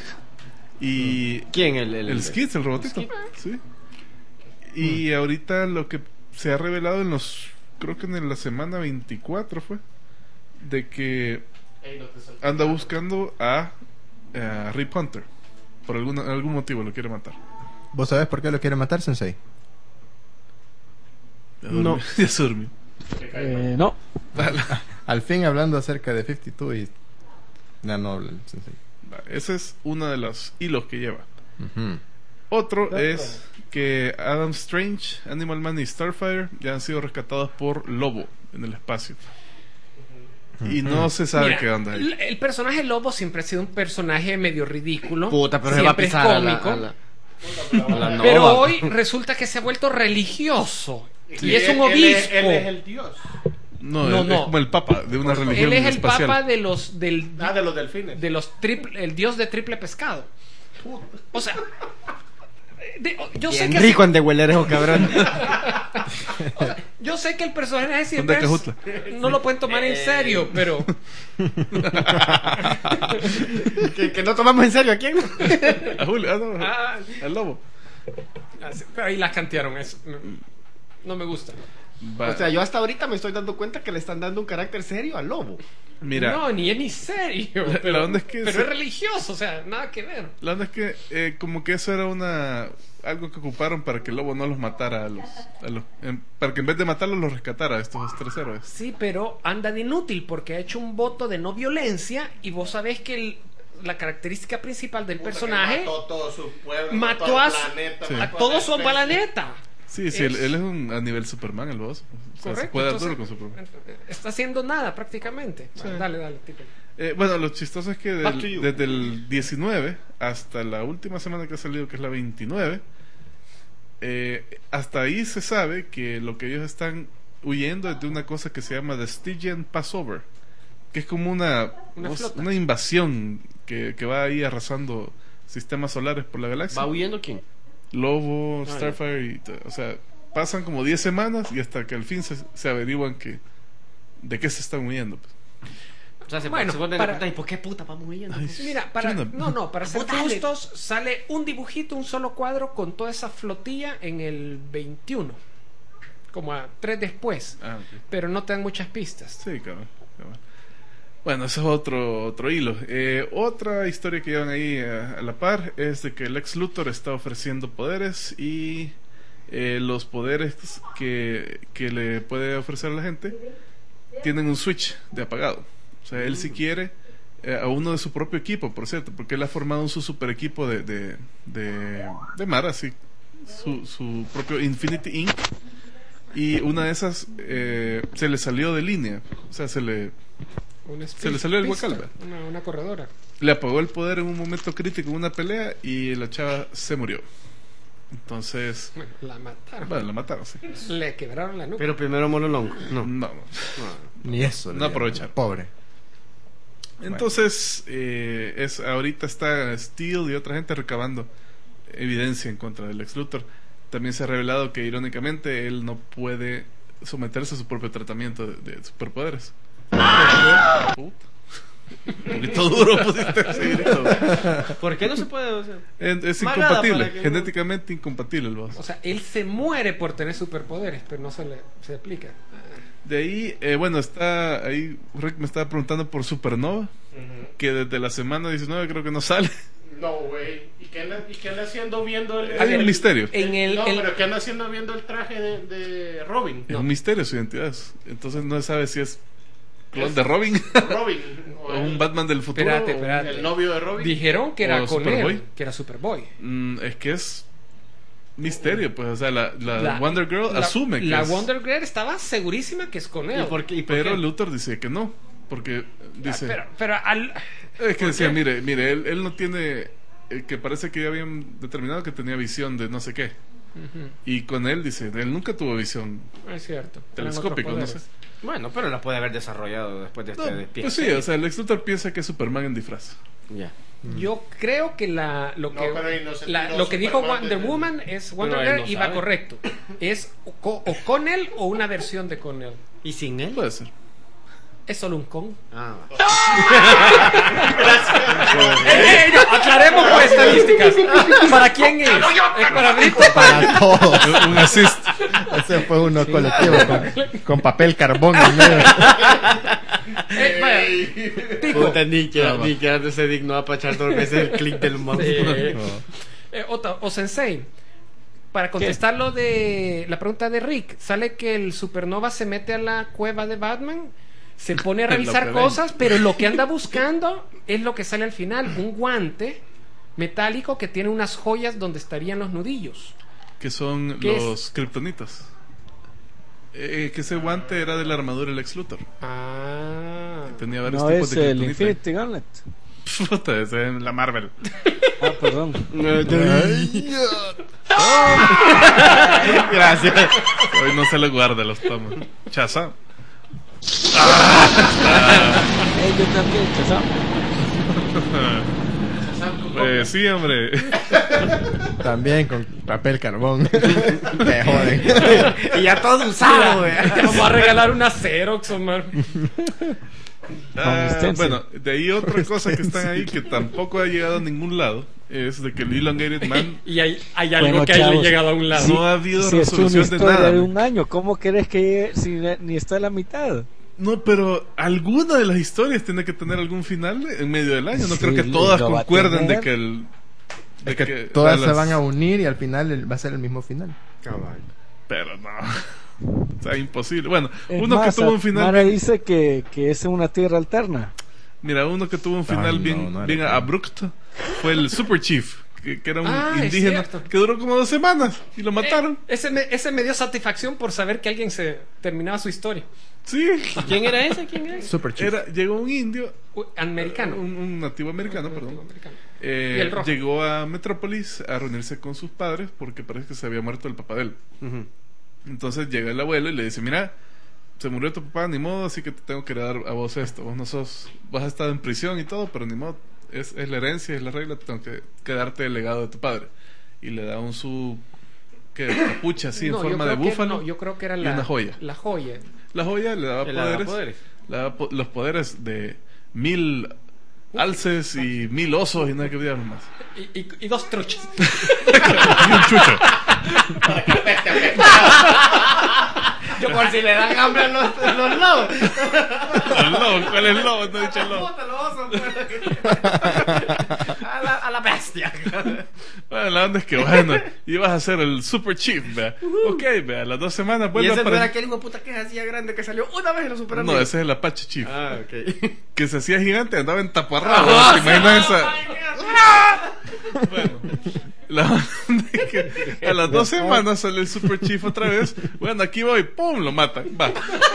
S3: Y
S2: ¿Quién? El, el,
S3: el Skids, el robotito. Sí. Y ahorita lo que se ha revelado en los. Creo que en la semana veinticuatro fue. De que
S5: Ey, no te saltes.
S3: anda buscando a, a Rip Hunter. Por alguna, algún motivo lo quiere matar.
S1: ¿Vos sabés por qué lo quiere matar, Sensei?
S3: Ya
S2: No.
S3: durmió, ya se durmió.
S6: Eh, no.
S1: Al fin hablando acerca de cincuenta y dos y... No, no, el Sensei.
S3: Va, ese es uno de los hilos que lleva.
S1: Ujú.
S3: Otro es que Adam Strange, Animal Man y Starfire ya han sido rescatados por Lobo en el espacio. Y no se sabe
S4: Mira,
S3: qué onda ahí.
S4: el, el personaje Lobo siempre ha sido un personaje medio ridículo.
S2: Puta, pero se va a
S4: siempre es
S2: pisar a la,
S4: cómico.
S2: a la, a la
S4: Pero
S2: nova.
S4: hoy resulta que se ha vuelto religioso.
S5: Sí,
S4: Y es un
S5: él- él es-
S4: obispo.
S5: Él es el dios.
S3: No,
S4: No,
S3: él
S4: no.
S3: es como el papa de una religión
S4: Él es el
S3: espacial.
S4: papa de los del
S5: Ah, de los delfines.
S4: de los triple, el dios de triple pescado. O sea, de- yo sé
S2: Bien
S4: que
S2: rico en de huelerejo, cabrón.
S4: o sea, Yo sé que el personaje
S3: Son de
S4: siempre
S3: Cajutla.
S4: no lo pueden tomar en serio, pero
S2: que, que no tomamos en serio a quién.
S3: A Julio, ah, no,
S4: Ah.
S3: al lobo.
S4: pero ahí las cantearon, eso no, no me gusta.
S3: Va.
S2: O sea, yo hasta ahorita me estoy dando cuenta que le están dando un carácter serio al lobo.
S3: Mira,
S4: No, ni es ni serio.
S3: La-
S4: pero
S3: la onda es que
S4: pero
S3: se-
S4: es religioso, o sea, nada que ver.
S3: la verdad es que eh, como que eso era una algo que ocuparon para que el lobo no los matara a los, a los em, para que en vez de matarlos los rescatara a estos tres héroes.
S4: Sí, pero anda de inútil porque ha hecho un voto de no violencia y vos sabés que el- la característica principal del personaje
S5: Mató todo su pueblo,
S4: mató
S5: todo
S4: a
S5: el
S4: su-
S5: planeta,
S3: Sí.
S4: a
S5: mató
S4: todo
S5: la
S4: su
S5: especie.
S4: planeta.
S3: Sí, sí,
S4: Es-
S3: él, él es un, a nivel Superman el boss. O sea, se
S4: Correcto.
S3: puede dar
S4: entonces,
S3: duro con Superman.
S4: está haciendo nada prácticamente. Bueno, dale, dale, tipo.
S3: Eh, bueno, lo chistoso es que del-
S2: Back to you.
S3: desde el diecinueve hasta la última semana que ha salido, que es la veintinueve, eh, hasta ahí se sabe que lo que ellos están huyendo es de una cosa que se llama The Stygian Passover, que es como una,
S4: Una
S3: una,
S4: flota.
S3: una invasión que, que va ahí arrasando sistemas solares por la galaxia.
S2: ¿Va huyendo quién?
S3: Lobo,
S2: Ah,
S3: Starfire, y t- o sea, pasan como diez semanas y hasta que al fin se, se averiguan que de qué se están huyendo. Pues.
S2: O sea, se,
S4: Bueno,
S2: se ponen a
S4: para-
S2: preguntar, ¿y por qué puta vamos huyendo?
S3: Ay,
S4: Mira, para,
S3: Yo no-
S4: no, no, para ser
S2: Dale.
S4: justos, sale un dibujito, un solo cuadro con toda esa flotilla en el veintiuno, como a tres después,
S3: Ah, ok.
S4: pero no te dan muchas pistas.
S3: Sí, cabrón, cabrón. Bueno, eso es otro otro hilo. Eh, otra historia que llevan ahí a, a la par es de que el ex Luthor está ofreciendo poderes y eh, los poderes que, que le puede ofrecer a la gente tienen un switch de apagado. O sea, él si quiere eh, a uno de su propio equipo, por cierto, porque él ha formado un su super equipo de, de, de, de Mara, así, su, su propio Infinity Incorporated. Y una de esas eh, se le salió de línea, o sea, se le
S4: Una
S3: Se le salió el
S4: pista,
S3: guacal,
S4: una, una corredora.
S3: le apagó el poder en un momento crítico en una pelea y la chava se murió. Entonces,
S4: Bueno, la mataron.
S3: bueno, la mataron, sí.
S4: Le quebraron la nuca.
S2: Pero primero Mololongo. No.
S3: No, no.
S1: Ni eso.
S3: No
S1: le-
S3: aprovechar.
S1: Pobre.
S3: Entonces, eh, es ahorita está Steel y otra gente recabando evidencia en contra del ex Luthor. También se ha revelado que irónicamente él no puede someterse a su propio tratamiento de, de superpoderes. Puta. Un poquito duro pusiste ese grito.
S2: ¿Por qué no se puede? O sea,
S3: Es, es
S2: Magada
S3: incompatible,
S2: para que no-
S3: genéticamente incompatible el boss.
S4: O sea, él se muere por tener superpoderes, pero no se le se aplica.
S3: De ahí, eh, bueno, está ahí, Rick me estaba preguntando por Supernova, que desde la semana diecinueve creo que no sale.
S5: No, güey. ¿Y qué anda, y qué anda haciendo viendo el...
S3: Hay un misterio.
S4: En el,
S5: no,
S4: el-
S5: pero ¿qué anda haciendo viendo el traje de, de Robin?
S3: Es un misterio su identidad. Entonces no se sabe si es clon
S5: Es-
S3: de Robin
S5: Robin. O
S3: o un
S5: el,
S3: Batman del futuro.
S4: Espérate,
S3: o-
S4: espérate.
S5: el novio de Robin.
S4: dijeron que era
S3: O
S4: con
S3: Superboy.
S4: él, que era Superboy.
S3: Mm, es que es misterio, pues, o sea, la, la,
S4: La-
S3: Wonder Girl
S4: la-
S3: asume que
S4: la
S3: es,
S4: Wonder Girl estaba segurísima que es con él.
S2: ¿Y por qué? ¿Y por
S3: pero
S2: qué?
S3: Luthor dice que no, porque
S4: Ah,
S3: dice,
S4: pero, pero al
S3: es que
S4: ¿por
S3: decía,
S4: qué?
S3: mire, mire, él, él no tiene, eh, que parece que ya habían determinado que tenía visión de no sé qué,
S4: Ujú,
S3: y con él dice, él nunca tuvo visión
S4: es cierto. Eran
S3: telescópico,
S4: otros
S3: no sé.
S4: poderes.
S2: Bueno, pero la puede haber desarrollado después de
S3: No,
S2: este despiece.
S3: pues sí, o sea, el ex Luthor piensa que es Superman en disfraz.
S2: Ya.
S4: Yo creo que la lo
S5: No,
S4: que
S5: pero ahí no se
S4: la-
S5: tiró
S4: lo que dijo
S5: Superman
S4: Wonder
S5: desde-
S4: Woman es Wonder
S2: Pero él
S4: Girl
S2: no
S4: iba
S2: sabe.
S4: correcto. Es o, co- o con él o una versión de con él.
S2: ¿Y sin él?
S3: Puede ser.
S4: Es solo un con.
S2: Ah,
S4: ¡Ey, ey, no! Aclaremos por estadísticas. ¿Para quién es? ¿Es para Brito?
S1: Para todos.
S3: Un assist.
S1: Ese fue uno colectivo con, con papel carbón en medio.
S4: Eh, vaya, Pico.
S2: puta, ni que, ni que antes se dignó a pachar dos veces el clic del mouse.
S4: Eh, eh, Ota, o Sensei, para contestar lo de la pregunta de Rick, sale que el Supernova se mete a la cueva de Batman, se pone a
S3: Lo
S4: revisar
S3: que ven.
S4: cosas, pero lo que anda buscando es lo que sale al final, un guante metálico que tiene unas joyas donde estarían los nudillos.
S3: Que son
S4: ¿Qué
S3: los kryptonitas. Eh, que ese guante era de la armadura del ex Luthor.
S4: Ah.
S3: Tenía varios
S6: No
S3: tipos
S6: es
S3: de
S6: el
S3: kryptonita.
S6: Infinity Gauntlet.
S3: Puta, ese es la Marvel.
S6: Ah, perdón.
S2: Gracias.
S3: Hoy no se le guarda los tomos. Chaza.
S6: Ey, yo también, chazam.
S5: blanco.
S3: Pues sí, hombre.
S1: También con papel carbón. Te joden.
S2: Y ya todo usado, güey.
S4: Te vamos a regalar una Xerox, Omar.
S3: Ah,
S6: stencil.
S3: bueno, de ahí otra cosa que están ahí que tampoco ha llegado a ningún lado es de que el Elongated Man
S4: Y hay, hay algo
S6: Bueno,
S4: que haya
S6: chavos,
S4: llegado a un lado.
S3: no ha habido
S6: Si es una
S3: resolución de
S6: historia
S3: nada.
S6: de
S3: man.
S6: un año, ¿cómo querés que llegue si ne- ni está a la mitad?
S3: No, pero alguna de las historias tiene que tener algún final en medio del año. No
S6: Sí,
S3: creo que todas
S6: lo va a
S3: concuerden de
S6: tener.
S3: que el. de
S1: Es que,
S3: que-
S1: todas
S3: o sea,
S1: se
S3: las-
S1: van a unir y al final el- va a ser el mismo final.
S3: Pero no. O sea, imposible. Bueno,
S6: Es
S3: uno
S6: más,
S3: que tuvo un final.
S6: Mara
S3: bien-
S6: dice que, que es una tierra alterna.
S3: Mira, uno que tuvo un final
S1: Ay, no,
S3: bien,
S1: no era
S3: bien
S1: tan-
S3: abrupto fue el Super Chief, que, que era un
S4: Ah, es
S3: indígena
S4: cierto.
S3: que duró como dos semanas y lo mataron.
S4: Eh, ese, me, ese me dio satisfacción por saber que alguien se terminaba su historia.
S3: Sí.
S2: ¿Quién era ese? ¿Quién era ese?
S1: Super chido.
S3: Era, llegó un indio,
S4: Uy, americano.
S3: un, un nativo americano, perdón.
S4: Americano.
S3: Eh,
S4: Y el rojo.
S3: llegó a Metrópolis a reunirse con sus padres porque parece que se había muerto el papá de él. Entonces llega el abuelo y le dice, mira, se murió tu papá, ni modo, así que te tengo que dar a vos esto. Vos no sos, vos has estado en prisión y todo, pero ni modo, es, es la herencia, es la regla, tengo que, que darte el legado de tu padre. Y le da un su que capucha así
S4: No,
S3: en
S4: yo
S3: forma de
S4: creo que-
S3: búfalo.
S4: no, yo creo que era
S3: y
S4: la,
S3: una joya.
S4: la joya.
S3: La joya le daba
S2: Le daba
S3: poderes,
S2: poderes.
S3: le daba po- los poderes de mil alces y mil osos y nada que diablos más.
S4: Y, y, y dos truchas.
S3: Y un chucho.
S2: Yo por si le dan hambre a los, a los lobos.
S3: El lobo, ¿cuál es el lobo? No he dicho el lobo.
S2: Puta, los osos, a, la, a la bestia.
S3: Bueno, la onda es que, bueno, ibas a ser el Super Chief, vea. Ok, vea, las dos semanas
S2: Y
S3: vuelve a
S2: ese no era
S3: aparecer.
S2: aquel hijo puta que se hacía grande que salió una vez en los Super
S3: No,
S2: Amigos.
S3: ese es el Apache Chief.
S2: Ah, ok.
S3: Que se hacía gigante, andaba en taparrabo. ¿Te imaginas esa? Bueno, la onda es que a las dos semanas sale el Super Chief otra vez. Bueno, aquí voy, ¡pum! Lo matan. Va.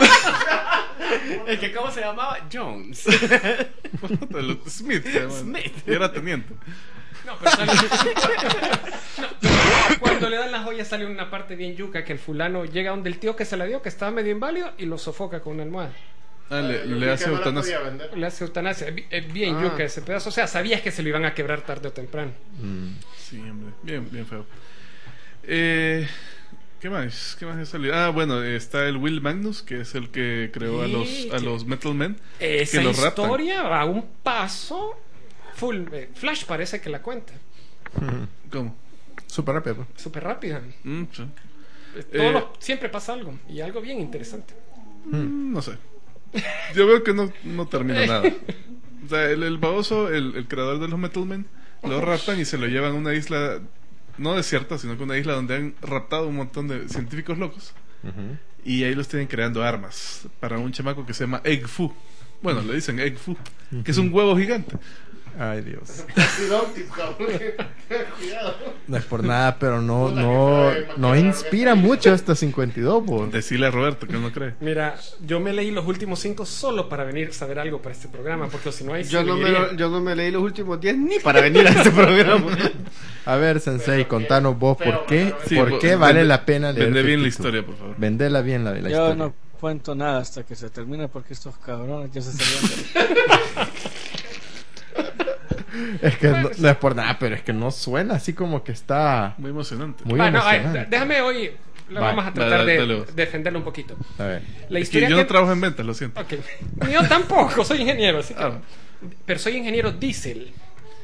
S2: El que, ¿cómo se llamaba? Jones.
S3: El Smith. se llama.
S2: Smith.
S3: Y era teniente.
S4: No, pero sale- No, cuando le dan la joya sale una parte bien yuca que el fulano llega donde el tío que se la dio, que estaba medio inválido, y lo sofoca con una almohada.
S3: Ah, le,
S5: Yo
S3: le
S5: vi
S3: hace
S5: que no la
S3: eutanasia.
S5: podía vender.
S4: Le hace eutanasia. Es bi- es bien
S2: Ah.
S4: yuca ese pedazo. O sea, sabías que se lo iban a quebrar tarde o temprano.
S3: Sí, hombre. Bien, bien feo. Eh, ¿Qué más? ¿Qué más ha salido? Ah, bueno, está el Will Magnus, que es el que creó a los, a
S4: Sí,
S3: los Metal Men.
S4: Esa
S3: que los raptan.
S4: historia va a un paso full. eh, Flash parece que la cuenta.
S3: ¿Cómo?
S1: Súper rápido. pues.
S4: Súper rápida.
S3: Mm, sí.
S4: Eh, todo
S3: Eh,
S4: lo- siempre pasa algo. Y algo bien interesante.
S3: Mm, no sé. Yo veo que no, no termina nada. O sea, el, el baboso, el, el creador de los Metal Men, lo raptan y se lo llevan a una isla, no desierta, sino que una isla donde han raptado un montón de científicos locos. Y ahí los tienen creando armas para un chamaco que se llama Egg Fu. Bueno, le dicen Egg Fu, que es un huevo gigante.
S1: Ay, Dios.
S5: Accidóntico, cabrón. Cuidado.
S1: No es por nada, pero no,
S5: Puta,
S1: no,
S5: que fue,
S1: no
S5: maquinaron
S1: inspira
S5: esta
S1: mucho hasta cincuenta y dos, pues.
S3: Decirle a Roberto que no cree.
S4: Mira, yo me leí los últimos cinco solo para venir a saber algo para este programa, porque si no hay
S2: Yo no, me,
S4: seguiría.
S2: lo- yo no me leí los últimos diez ni para venir a este programa.
S1: A ver, Sensei, contanos vos por
S5: pero-
S1: qué,
S3: Sí,
S1: por
S3: vos-
S1: qué vale
S3: vende-
S1: la pena leer
S3: Vende
S1: este
S3: bien la
S1: título.
S3: historia, por favor.
S1: Vendela bien la, la
S6: Yo
S1: historia.
S6: no cuento nada hasta que se termine porque estos cabrones ya se salieron de...
S1: Es que no, no es por nada, pero es que no suena así como que está
S3: Muy emocionante.
S1: muy
S4: Ah, no, a ver,
S1: emocionante.
S4: déjame hoy. La
S1: Vale,
S4: vamos a
S3: dale,
S4: tratar
S3: dale,
S4: de
S3: dale vos.
S4: defenderlo un poquito.
S1: A ver.
S4: La
S3: Es que
S4: historia
S3: yo
S4: que-
S3: no trabajo en ventas, lo siento.
S4: Ok. Yo tampoco, soy ingeniero, así que.
S3: Ah.
S4: Pero soy ingeniero diésel.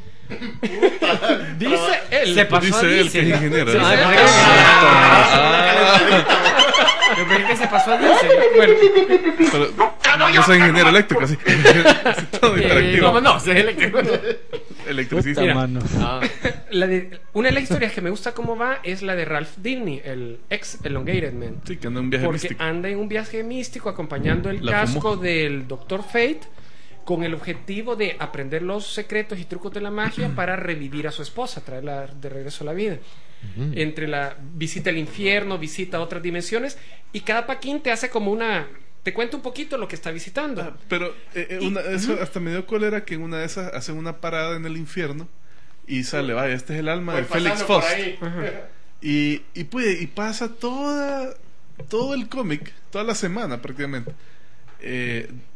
S4: Dice él.
S2: Se pasó
S3: Dice
S2: a
S3: él que
S2: diésel.
S3: es ingeniero.
S2: Se
S3: ¿no?
S2: pasó
S3: Ah,
S2: Yo pensé que se pasó a diésel.
S4: Bueno,
S3: pero yo soy ingeniero eléctrico, así. Así todo
S2: Eh,
S3: interactivo.
S2: ¿Cómo no? Sí, eléctrico.
S3: Electricista.
S6: Puta mano.
S2: Ah.
S4: la de- una de las historias que me gusta cómo va es la de Ralph Dibny, el ex Elongated Man.
S3: Sí, que anda en un viaje
S4: Porque
S3: místico.
S4: anda en un viaje místico acompañando el
S3: La
S4: casco
S3: fumó.
S4: del doctor Fate con el objetivo de aprender los secretos y trucos de la magia para revivir a su esposa, traerla de regreso a la vida. Entre la visita al infierno, visita a otras dimensiones, y cada paquín te hace como una... Te cuenta un poquito lo que está visitando.
S3: Ah, pero eh, eh, una- eso hasta me dio cólera que en una de esas hacen una parada en el infierno y sale, vaya, este es el alma
S5: Voy
S3: de Félix
S5: pasando por
S3: Faust.
S5: ahí.
S3: Y, y, pues, y pasa toda todo el cómic, toda la semana prácticamente, eh,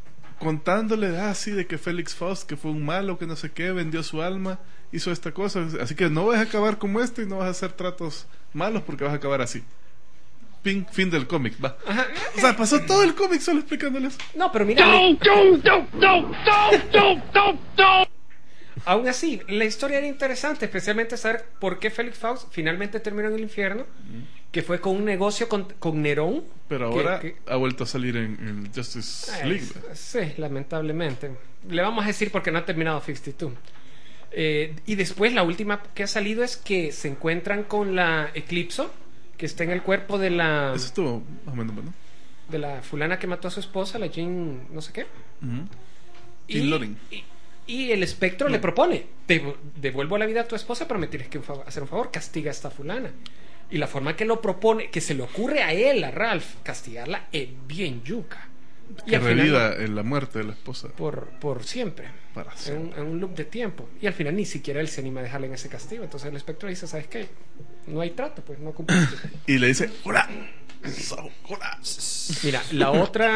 S3: contándole así de que Felix Faust, que fue un malo, que no sé qué, vendió su alma, hizo esta cosa, así que no vas a acabar como este y no vas a hacer tratos malos porque vas a acabar así. Fin, fin del cómic, va.
S4: Ajá.
S3: O sea, pasó todo el cómic solo explicándoles.
S4: No, pero mira.
S7: No, no, no, no, no, no, no.
S4: Aún así, la historia era interesante, especialmente saber por qué Felix Faust finalmente terminó en el infierno, que fue con un negocio con, con Nerón.
S3: Pero
S4: que-
S3: ahora
S4: que-
S3: ha vuelto a salir en, en Justice
S4: Eh,
S3: League.
S4: Sí, lamentablemente. Le vamos a decir porque no ha terminado cincuenta y dos. Eh, y después la última que ha salido es que se encuentran con la Eclipso, que está en el cuerpo de la
S3: Eso estuvo más o menos bueno.
S4: de la fulana que mató a su esposa, la Jean no sé qué.
S3: Ujú.
S4: Y,
S3: Jean Loring.
S4: y, y el espectro le propone: "Te devuelvo la vida a tu esposa, pero me tienes que un favor- hacer un favor, castiga a esta fulana". Y la forma que lo propone, que se le ocurre a él, a Ralph, castigarla, es bien yuca. Y
S3: Que
S4: al final
S3: reviva en la muerte de la esposa.
S4: por, por siempre.
S3: Para
S4: En
S3: siempre.
S4: un, en un loop de tiempo. Y al final ni siquiera él se anima a dejarle en ese castigo. Entonces el espectro dice: ¿sabes qué? No hay trato, pues no cumpliste.
S3: Y le dice, ¡hola! So, ¡hola!
S4: Mira, la otra.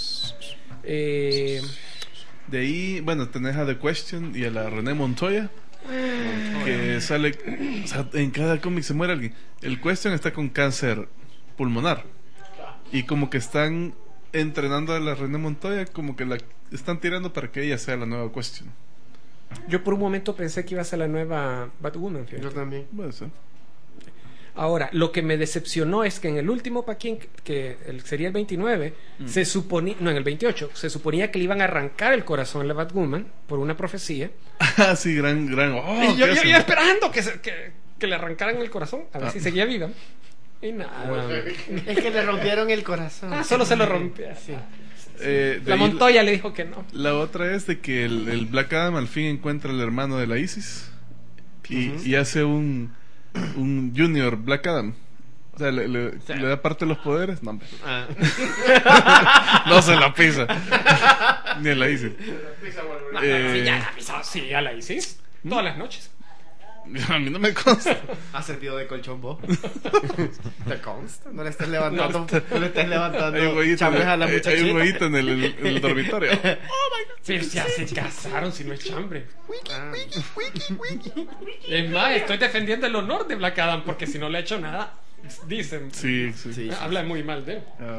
S4: Eh,
S3: De ahí, bueno, tenés a The Question y a la René Montoya. Que sale. O sea, en cada cómic se muere alguien. El Question está con cáncer pulmonar. Y como que están entrenando a la René Montoya, como que la están tirando para que ella sea la nueva Question.
S4: yo por un momento pensé que iba a ser la nueva Batwoman. fíjate.
S2: Yo también.
S3: Puede ser.
S4: Ahora, lo que me decepcionó es que en el último paquín, que el, sería el veintinueve, se suponía, no, en el veintiocho, se suponía que le iban a arrancar el corazón a la Batwoman por una profecía.
S3: Ah, sí, gran, gran. Oh,
S4: y yo,
S3: ¿qué
S4: yo,
S3: hacen?
S4: yo esperando que, se- que, que le arrancaran el corazón, a ver
S3: Ah.
S4: si seguía viva. Y nada.
S2: Es que le rompieron el corazón.
S4: Ah, solo se lo rompió.
S2: Sí.
S3: Eh, de
S4: La
S3: ahí
S4: Montoya le dijo que no.
S3: La otra es de que el, el Black Adam al fin encuentra al hermano de la Isis y, y hace un, un Junior Black Adam. O sea, le, le- le da parte de los poderes. No, hombre.
S2: Ah.
S3: No se la pisa. Ni a la Isis.
S4: No,
S3: Eh,
S4: sí, ya la pisó, sí, ya la Isis. Todas las noches.
S3: A mí no me consta.
S2: ¿Has servido de colchón vos? ¿Te consta? No le estés levantando, no, le estés levantando
S3: Hay un huevito, en
S2: chambres
S3: el,
S2: a la
S3: hay- hay
S2: muchachita.
S3: un huevito en el, en el dormitorio.
S4: Pero ya se casaron, si no es chambre.
S2: Ah.
S4: Es más, estoy defendiendo el honor de Black Adam porque si no le ha hecho nada, dicen.
S3: Sí, sí.
S2: Sí.
S4: Habla muy mal de él.
S3: Ah.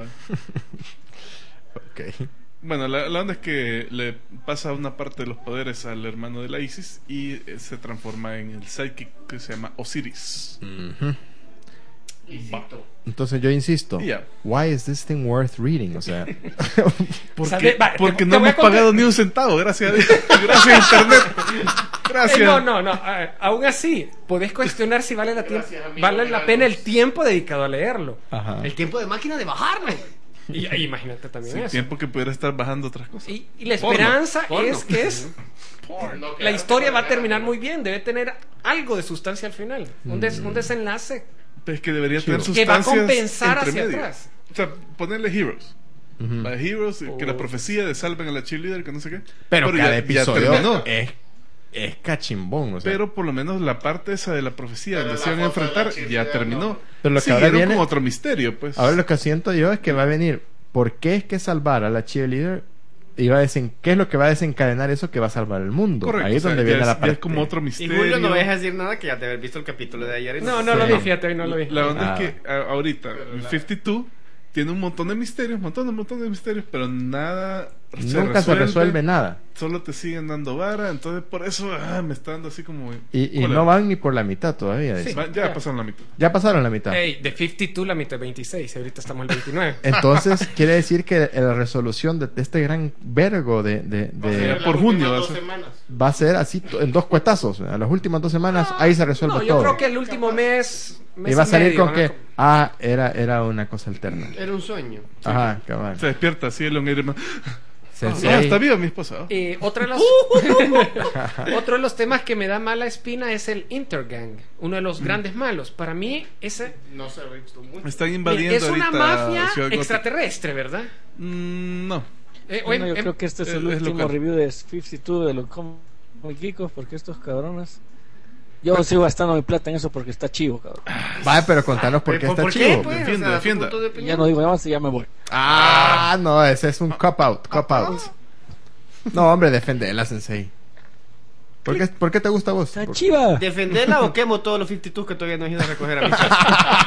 S1: Ok.
S3: Bueno, la, la onda es que le pasa una parte de los poderes al hermano de la Isis y eh, se transforma en el sidekick que se llama Osiris.
S1: Ujú.
S3: Va.
S1: Entonces yo insisto,
S3: Ya.
S1: why is this thing worth reading? O sea,
S3: Porque,
S4: ¿Sabe? Va,
S3: porque
S4: te-
S3: no
S4: te voy a
S3: hemos
S4: contar-
S3: pagado ni un centavo, gracias a Dios. Gracias a Internet. Gracias.
S4: Eh, no, no, no. a- aún así, podés cuestionar si vale la, tiemp-
S5: Gracias, amigo
S4: vale la
S5: Milagros.
S4: pena el tiempo dedicado a leerlo.
S1: ajá.
S2: El tiempo de máquina de bajarlo.
S4: Y, y imagínate también
S3: Sí,
S4: eso.
S3: tiempo que pudiera estar bajando otras cosas.
S4: Y, y la
S3: Porno.
S4: esperanza
S2: Porno.
S4: es que es
S5: No, que
S4: la historia va a
S5: ahora-
S4: terminar muy bien. Debe tener algo de sustancia al final. Un, des- un desenlace.
S3: Pero es que debería tener
S4: Que va a
S3: sustancias
S4: compensar
S3: entre
S4: hacia
S3: medio.
S4: atrás.
S3: O sea, ponerle Heroes.
S1: Ujú.
S3: Para Heroes, que la
S4: Oh.
S3: profecía de salven a la cheerleader, que no sé qué.
S1: Pero,
S3: ya-
S1: cada
S3: ya
S1: episodio
S3: terminó.
S1: es, es cachimbón. O sea,
S3: Pero por lo menos la parte esa de la profecía
S5: Pero
S3: donde
S5: la
S3: se van a
S5: foto de la
S3: enfrentar
S5: cheerleader
S3: ya terminó.
S5: no.
S1: Pero lo que
S3: Sí,
S1: ahora
S3: era
S1: viene-
S3: como otro misterio, pues.
S1: ahora lo que siento yo es que va a venir. ¿Por qué es que salvar a la cheerleader? Y va a desen- ¿Qué es lo que va a desencadenar eso que va a salvar el mundo?
S3: Correcto.
S1: Ahí es
S3: o sea,
S1: donde
S3: ya
S1: viene
S3: es-
S1: la
S3: ya
S1: parte.
S3: es como otro
S2: Y
S3: misterio.
S2: Julio no me deja decir nada que ya te haber visto el capítulo de ayer. y
S4: No,
S2: sé.
S4: no lo
S1: Sí.
S4: vi, fíjate, hoy no lo vi.
S3: La onda
S1: Ah.
S3: es que a- ahorita, en cincuenta y dos tiene un montón de misterios, un montón, un montón de misterios, pero nada
S1: Nunca se resuelve nada.
S3: Solo te siguen dando vara, entonces por eso ah, me está dando así como.
S1: Y, y
S3: Hola.
S1: no van ni por la mitad todavía.
S4: Sí.
S1: dice.
S3: Va- ya pasaron la mitad.
S1: Ya pasaron la mitad.
S4: Ey, de cincuenta y dos la mitad es veintiséis. y ahorita estamos en el veintinueve.
S1: Entonces, quiere decir que la resolución de este gran vergo de, de-
S5: Va a ser
S1: de-
S5: las
S3: por
S5: últimas
S3: junio,
S5: dos
S3: va a ser.
S5: semanas.
S1: va a ser así to- en dos cuetazos. A las últimas dos semanas, ahí se resuelve
S4: No, yo
S1: todo.
S4: creo que el último mes. mes
S1: Y va a
S4: y
S1: salir
S4: medio
S1: con
S4: van
S1: que,
S4: a-
S1: ah, era, era una cosa alterna.
S2: Era un sueño.
S1: Ajá, cabal.
S3: Se despierta así el Elon Iron Man.
S1: Sensei.
S3: Ah, está viva mi esposa. ¿no?
S4: Eh, otro, de los, otro de los temas que me da mala espina es el Intergang, uno de los grandes malos. Para mí, ese
S5: No se ha visto mucho.
S3: Están invadiendo
S4: es una
S3: ahorita
S4: mafia
S3: Ciudad Gótica.
S4: extraterrestre, ¿verdad?
S3: Mm, no.
S4: Eh, o
S6: Bueno,
S4: en-
S6: yo
S4: en-
S6: creo que este es
S3: es-
S6: el
S3: es
S6: último
S3: local.
S6: review de cincuenta y dos de los Geekos, porque estos cabrones. Yo sigo gastando mi plata en eso porque está chivo, cabrón.
S1: Vale, pero contanos por qué
S2: ¿Por-
S1: está
S2: por
S1: chivo.
S2: pues?
S3: Defienda,
S2: O sea,
S3: defienda.
S2: tu punto de opinión.
S6: Ya no digo nada más y ya me voy.
S1: Ah, no, ese es un cop out, cop out. No, hombre, defendela, Sensei. ¿Por qué, ¿Por qué te gusta a vos?
S6: ¡Está
S1: ¿Por-
S6: chiva!
S2: ¿Defenderla o quemo todos los cincuenta y dos que todavía no he ido a recoger a mi casa?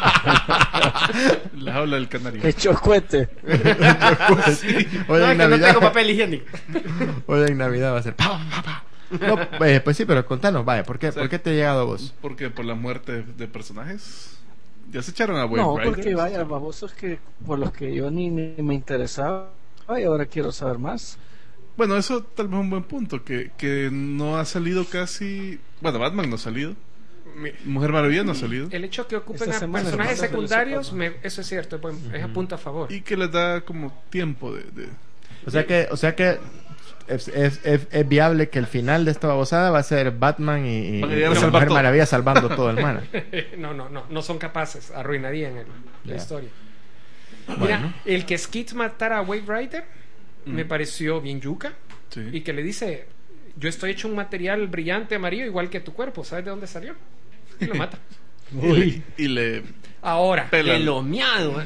S3: La jaula del canario.
S6: Hecho cohete.
S1: Hoy
S2: No,
S1: en
S2: es que no
S1: Navidad,
S2: tengo papel higiénico.
S1: hoy en Navidad va a ser. pa, pa, pa. No, eh, pues sí, pero contanos, vaya, ¿por qué,
S3: Sí.
S1: ¿por qué te ha llegado a vos?
S3: Porque por la muerte de personajes. Ya se echaron a Wave
S6: No,
S3: Riders.
S6: porque vaya, babosos que por los que yo ni, ni me interesaba y ahora quiero saber más.
S3: Bueno, eso tal vez es un buen punto. Que, que no ha salido casi. Bueno, Batman no ha salido. Mujer Maravilla no ha salido.
S4: El hecho que ocupen
S6: Esta
S4: a
S6: semana
S4: personajes
S6: se pasó,
S4: secundarios,
S6: se lo
S4: me- eso es cierto, es, buen- es a punto a favor.
S3: Y que les da como tiempo de. de-
S1: O sea que, o sea que es, es, es, es viable que el final de esta babosada va a ser Batman y, y,
S3: Van a
S1: y
S3: llegar a
S1: la
S3: salvar
S1: Mujer
S3: todo.
S1: Maravilla salvando todo el mar.
S4: no, no, no, no son capaces, arruinarían el- la
S1: Ya.
S4: historia.
S1: Bueno.
S4: Mira, el que Skid matara a Wave Rider me pareció bien yuca.
S3: sí.
S4: Y que le dice, yo estoy hecho un material brillante amarillo igual que tu cuerpo, ¿sabes de dónde salió? Y lo mata.
S3: Y le, y le
S4: Ahora,
S3: pelan.
S2: De lo miado. ¿eh?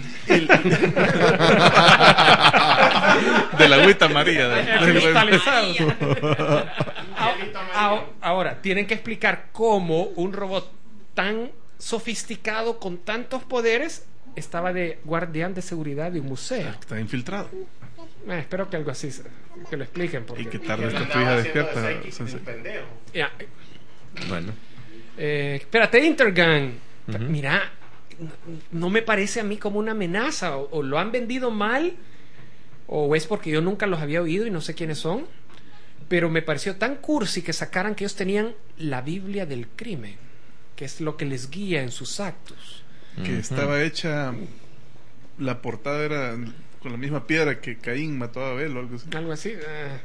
S3: de la agüita amarilla. de- de-
S4: cristalizado. A- a- Ahora, tienen que explicar cómo un robot tan sofisticado con tantos poderes estaba de guardián de seguridad de un museo.
S3: Está infiltrado.
S4: Eh, espero que algo así se- que lo expliquen porque
S3: Y que tarde está tu
S5: Andaba
S3: hija
S5: haciendo
S3: despierta.
S5: de X,
S3: Sensei.
S5: un pendejo.
S4: Ya,
S1: Bueno.
S4: eh, espérate, Intergang. Mira, no, no me parece a mí como una amenaza. O, o lo han vendido mal, o es porque yo nunca los había oído y no sé quiénes son. Pero me pareció tan cursi que sacaran que ellos tenían la Biblia del crimen, que es lo que les guía en sus actos.
S3: Que estaba hecha. La portada era con la misma piedra que Caín mató a Abel o algo así.
S4: Algo así. eh,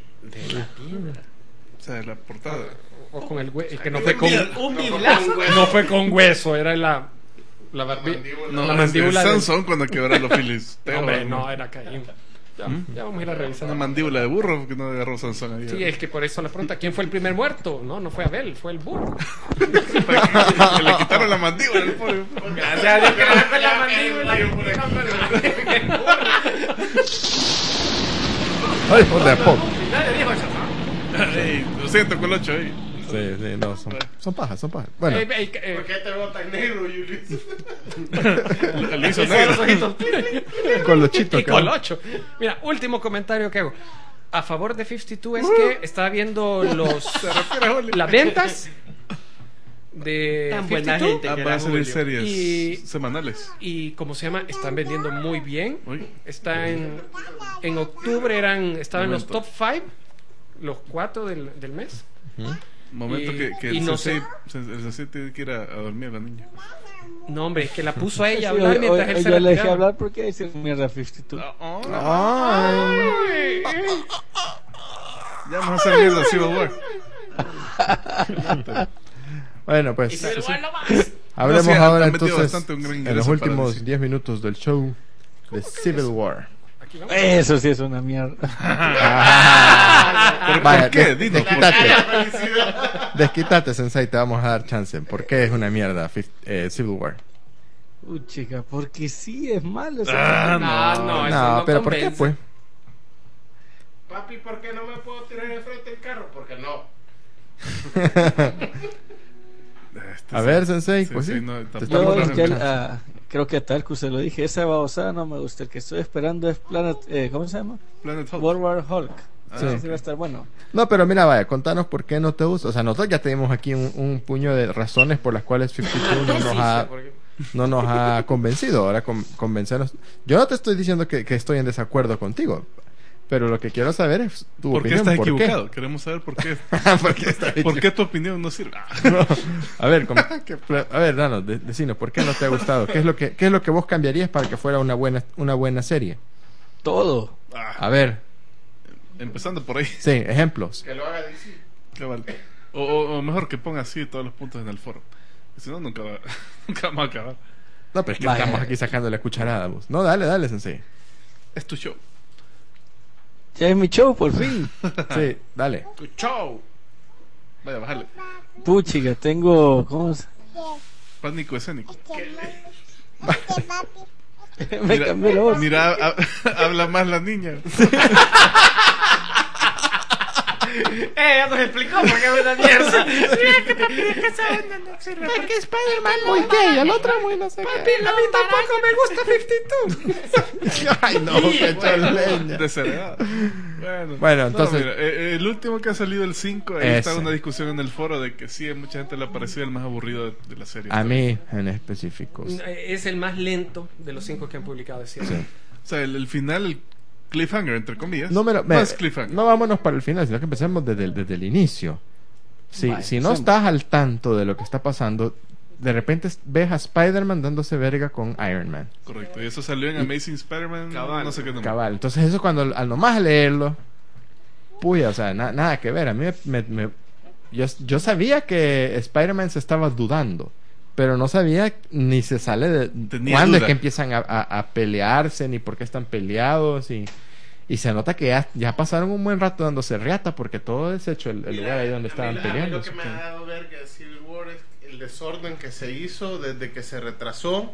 S3: O sea, la portada.
S4: o con el hueso. Que no fue con,
S2: Un biblazo.
S4: no fue con hueso, era la. La, barbi-
S3: No,
S4: la
S3: es-
S4: mandíbula
S3: es
S4: del-
S3: Sansón cuando quebró los filisteos.
S4: Hombre, no, era Caín. Ya, ya vamos a ir a revisar.
S3: Una mandíbula de burro que no agarró Sansón ahí.
S4: Sí, es que por eso la pregunta, ¿quién fue el primer muerto? No, no fue Abel, fue el burro.
S3: Que le quitaron la mandíbula al pobre.
S4: Gracias a Dios que no fue la mandíbula.
S1: Ay, joder, pop.
S3: Ey, lo siento, Colocho. Ahí.
S1: Sí, sí, no, son, son pajas, son pajas. Bueno,
S4: Eh, eh, eh,
S5: ¿Por qué te veo tan negro, Ulises?
S3: Lo hizo negro.
S1: con los chitos.
S4: y Colocho. Mira, último comentario que hago. A favor de cincuenta y dos es que estaba viendo los las ventas de
S2: Tan buena
S4: cincuenta y dos
S2: gente.
S3: Ah,
S2: que
S3: van a
S2: era
S3: salir
S2: Julio.
S3: series
S4: Y-
S3: semanales.
S4: y como se llama, están vendiendo muy bien.
S3: Uy.
S4: Está en en octubre eran estaban en los top
S3: Momento.
S4: cinco, los cuatro del, del mes.
S3: Momento
S4: Y-
S3: que, que
S4: y
S3: el,
S4: no
S3: sensei, sen- el sensei tiene que ir a, a dormir a la niña.
S4: No, hombre, es que la puso a ella a
S6: Sí,
S4: hablar
S6: hoy-
S4: mientras
S6: hoy-
S4: él
S6: hoy
S4: se
S6: yo le dejé
S4: retiraba.
S6: hablar porque decir mierda cincuenta y dos.
S1: Ay.
S3: Ya vamos a hacer mierda Civil War.
S1: Bueno, pues
S3: No,
S1: hablemos
S3: sí, han-
S1: ahora
S3: han metido
S1: entonces
S3: bastante un gran
S1: en
S3: ingreso
S1: los
S3: para
S1: últimos
S3: D C.
S1: diez minutos del show de Civil War.
S4: Aquí vamos.
S6: Eso sí es una mierda.
S3: ¿Pero
S1: Vaya,
S3: por qué?
S1: des-
S3: Dinos, ¿por
S1: desquítate,
S3: qué?
S1: desquítate, Sensei, te vamos a dar chance. ¿Por qué es una mierda fif- eh, Civil War?
S6: Uy, chica, porque sí es malo. esa
S3: Ah,
S4: No,
S3: no.
S4: no, eso
S1: No,
S4: no
S1: pero ¿por qué,
S4: convence.
S1: pues?
S5: Papi, ¿por qué no me puedo tirar enfrente del carro? Porque no.
S3: Este
S1: A
S3: sí.
S1: ver, Sensei,
S3: Sí,
S1: pues
S3: sí,
S1: sí.
S3: no,
S1: te
S3: tampoco
S1: estamos
S6: Yo,
S3: no
S1: dando
S6: es que,
S1: chance.
S6: ah, creo que a Talco se lo dije, esa babosada no me gusta. El que estoy esperando es Planet, eh, ¿cómo se llama?
S3: Planet Hulk.
S6: World War Hulk.
S3: Ah,
S6: Sí,
S1: sí.
S6: sí va a estar bueno.
S1: No, pero mira, vaya, contanos por qué no te gusta. O sea, nosotros ya tenemos aquí un, un puño de razones por las cuales cincuenta y dos no nos ha, no nos ha convencido. Ahora con, convencernos. Yo no te estoy diciendo que, que estoy en desacuerdo contigo, pero lo que quiero saber es tu
S3: ¿Por qué
S1: opinión.
S3: estás
S1: ¿Por
S3: equivocado? Queremos saber por qué.
S1: ¿Por qué estás
S3: ¿Por qué tu opinión no sirve? Ah,
S1: No. A ver, com- a ver, Danos, de- decinos, ¿por qué no te ha gustado? ¿Qué es lo que, qué es lo que vos cambiarías para que fuera una buena, una buena serie?
S6: Todo.
S3: ah,
S1: A ver,
S3: empezando por ahí.
S1: sí, ejemplos.
S5: Que lo haga D C.
S3: Cabal. O, o, o mejor que ponga así todos los puntos en el foro. Si no, nunca, va, nunca vamos a acabar.
S1: No, pero es que
S6: Vaya.
S1: estamos aquí sacando la cucharada, vos. No, dale, dale, Sensei.
S3: Es tu show.
S6: Ya es mi show, por fin.
S1: Sí, dale.
S3: Tu show. Vaya, bájale.
S6: Puchiga, tengo. ¿Cómo se?
S3: Pánico escénico.
S6: Me cambié la voz.
S3: mira, ha- habla más la niña.
S2: Eh, ya nos explicó por qué es una mierda.
S8: Mira que papi de que esa onda no sirve. Porque Spider-Man
S1: Muy gay, el otro muy no sé
S8: Papi,
S1: qué.
S8: a mí tampoco me gusta cincuenta y dos.
S1: Ay, no, qué echó leña.
S3: Desheredado. Bueno,
S1: Bueno,
S3: no,
S1: entonces-
S3: mira, eh, el último que ha salido, el cinco, ahí
S1: Ese.
S3: está una discusión en el foro de que sí, a mucha gente le ha parecido el más aburrido de, de la serie.
S1: A mí, en específico.
S4: Es el más lento de los cinco que han publicado, es cierto.
S3: O sea, el, el final, el cliffhanger, entre comillas.
S1: No, me lo-
S3: no
S1: me-
S3: es cliffhanger.
S1: no vámonos para el final, sino que empecemos desde el, desde el inicio. Si,
S6: Vale,
S1: si no
S6: empecemos.
S1: estás al tanto de lo que está pasando, de repente ves a Spider-Man dándose verga con Iron Man.
S3: Correcto, y eso salió en Amazing Spider-Man,
S2: Cabal.
S3: no sé qué nombre.
S1: Cabal. Entonces eso cuando al nomás leerlo, puya, o sea, na- nada que ver. A mí me, me- yo, yo sabía que Spider-Man se estaba dudando, pero no sabía ni se sale de
S3: Tenía
S1: cuándo es
S3: duda.
S1: que empiezan a, a- a pelearse, ni por qué están peleados, y, y se nota que ya, ya pasaron un buen rato dándose riata, porque todo es hecho el, el
S5: Mira,
S1: lugar ahí donde
S5: a
S1: estaban
S5: mí- a mí
S1: peleando.
S5: Lo que me ha dado verga de Civil War es el desorden que se hizo desde que se retrasó.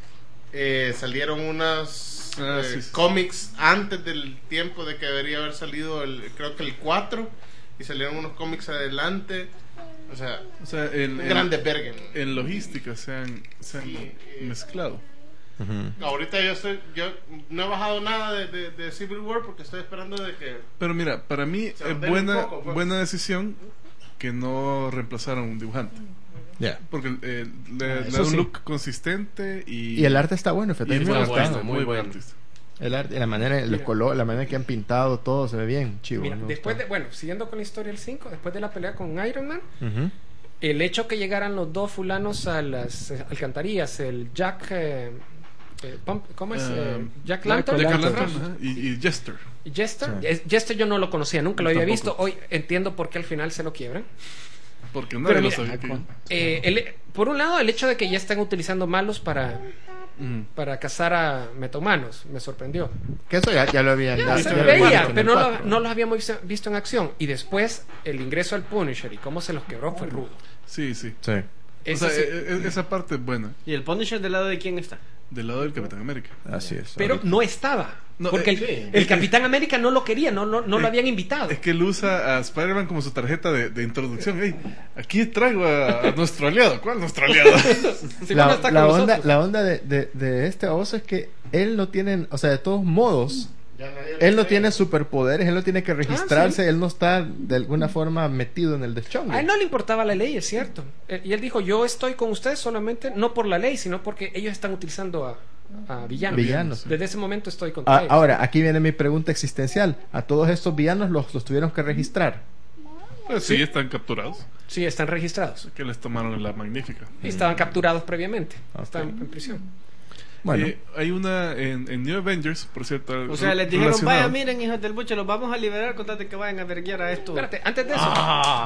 S5: Eh, salieron unas
S3: Ah,
S5: eh,
S3: sí, sí.
S5: cómics antes del tiempo de que debería haber salido, el, creo que el cuatro, y salieron unos cómics adelante. O sea,
S3: O sea, en,
S5: un
S3: en-
S5: grande verga.
S3: en logística se han, se han
S5: Sí, eh.
S3: mezclado.
S1: Ujú.
S5: Ahorita yo estoy, yo no he bajado nada de, de- de Civil War porque estoy esperando de que
S3: Pero mira, para mí
S5: Se
S3: es
S5: ordena
S3: buena,
S5: un poco, pues.
S3: buena decisión que no reemplazaron un dibujante.
S1: Ya.
S3: Porque eh, le,
S6: Ah,
S3: le
S6: eso
S3: da un
S6: sí.
S3: look consistente y,
S1: Y el arte está bueno, fíjate,
S3: y
S1: a mí
S3: es
S1: me
S3: buen
S1: gusta.
S3: artista,
S4: muy
S3: muy buen
S4: bueno.
S3: artista.
S1: El arte, la manera, los colores, la manera que han pintado todo se ve bien, chivo.
S4: Mira,
S1: me
S4: después de,
S1: gustó.
S4: bueno, siguiendo con la historia del cinco, después de la pelea con Iron Man,
S1: Ujú.
S4: el hecho que llegaran los dos fulanos a las eh, alcantarillas, el Jack, eh, eh, Pump- ¿cómo es?
S3: Eh,
S4: Eh, Jack
S6: Jack
S4: Lantern,
S3: Jack
S6: Lantern.
S3: Lantern, ajá, y, y Jester.
S4: y Jester.
S1: Sí.
S4: Es- Jester yo no lo conocía, nunca lo
S3: Yo
S4: había
S3: tampoco.
S4: visto. Hoy entiendo por qué al final se lo quiebran.
S3: Porque
S4: Pero
S3: nadie lo
S4: mira,
S3: sabía. que-
S6: con-
S4: Eh, el- por un lado, el hecho de que ya están utilizando malos para,
S3: Ujú.
S4: para cazar a metahumanos me sorprendió.
S1: Que eso ya, ya lo habían
S4: Ya,
S1: dado,
S4: se
S1: ya lo
S4: veía,
S1: habían visto en
S4: pero
S1: el
S4: no, lo-
S1: cuatro.
S4: no los habíamos visto, visto en acción. Y después, el ingreso al Punisher y cómo se los quebró fue rudo.
S3: Sí, sí.
S1: Sí.
S3: O
S4: Eso
S3: sea,
S4: sí.
S3: e- e- esa parte es buena.
S2: ¿Y el Punisher del lado de quién está?
S3: Del lado del Capitán América.
S1: Así es.
S4: Pero
S1: ahorita.
S4: no estaba.
S3: No,
S4: porque
S3: eh,
S4: el,
S3: sí.
S4: el Capitán América no lo quería, no, no, no lo
S3: Eh,
S4: habían invitado.
S3: Es que él usa a Spider-Man como su tarjeta de, de introducción. Hey, aquí traigo a, a nuestro aliado. ¿Cuál nuestro aliado?
S4: Sí, bueno,
S1: la,
S4: está con
S1: la onda,
S4: nosotros.
S1: la onda de, de, de este oso es que él no tiene, o sea, de todos modos,
S5: ya nadie lo
S1: él no
S5: cree.
S1: tiene superpoderes, él no tiene que registrarse,
S4: Ah, sí.
S1: él no está de alguna forma metido en el deschongue.
S4: A él no le importaba la ley, es cierto. Eh, Y él dijo, yo estoy con ustedes solamente, no por la ley, sino porque ellos están utilizando a, a villanos.
S1: Villanos.
S4: Desde ese momento estoy contra
S1: Ah,
S4: ellos.
S1: ahora, aquí viene mi pregunta existencial. ¿A todos estos villanos los, los tuvieron que registrar?
S3: Pues sí, están capturados.
S4: Sí, están registrados.
S3: Que les tomaron la magnífica.
S4: Y estaban capturados previamente.
S1: Ok.
S4: Están en prisión.
S1: Bueno,
S3: Eh, hay una en, en New Avengers, por cierto.
S2: O sea,
S3: re-
S2: les dijeron,
S3: relacionado.
S2: vaya, miren, hijos del buche, los vamos a liberar, contate que vayan a verguiar a esto.
S4: Espérate, antes de eso,
S2: Ah,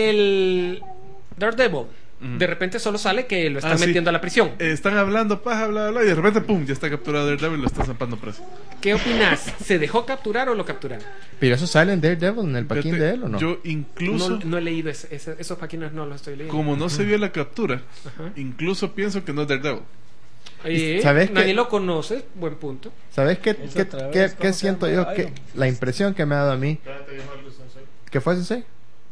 S4: el Daredevil,
S3: Ujú.
S4: de repente solo sale que lo están
S3: Ah, sí.
S4: metiendo a la prisión.
S3: Eh, están hablando, paja, bla, bla, bla, y de repente, pum, ya está capturado Daredevil y lo están zampando preso.
S4: ¿Qué opinas? ¿Se dejó capturar o lo capturaron?
S1: pero eso sale en Daredevil, en el paquín
S3: Fíjate,
S1: de él, ¿o no?
S3: Yo incluso,
S4: No, no he leído ese- ese- esos paquines, no los estoy leyendo.
S3: como no se vio la captura,
S4: Ajá.
S3: incluso pienso que no es Daredevil.
S4: Eh,
S1: ¿Sabes
S4: nadie
S1: qué?
S4: lo conoce, buen punto.
S1: ¿Sabes qué,
S6: Es
S1: qué,
S6: otra
S1: qué-
S6: vez,
S1: qué
S6: ¿cómo se
S1: siento
S6: llama?
S1: yo? Que
S6: Iron.
S1: la impresión que me ha dado a mí,
S5: Espérate, dijo algo sensei.
S1: ¿qué fue ese?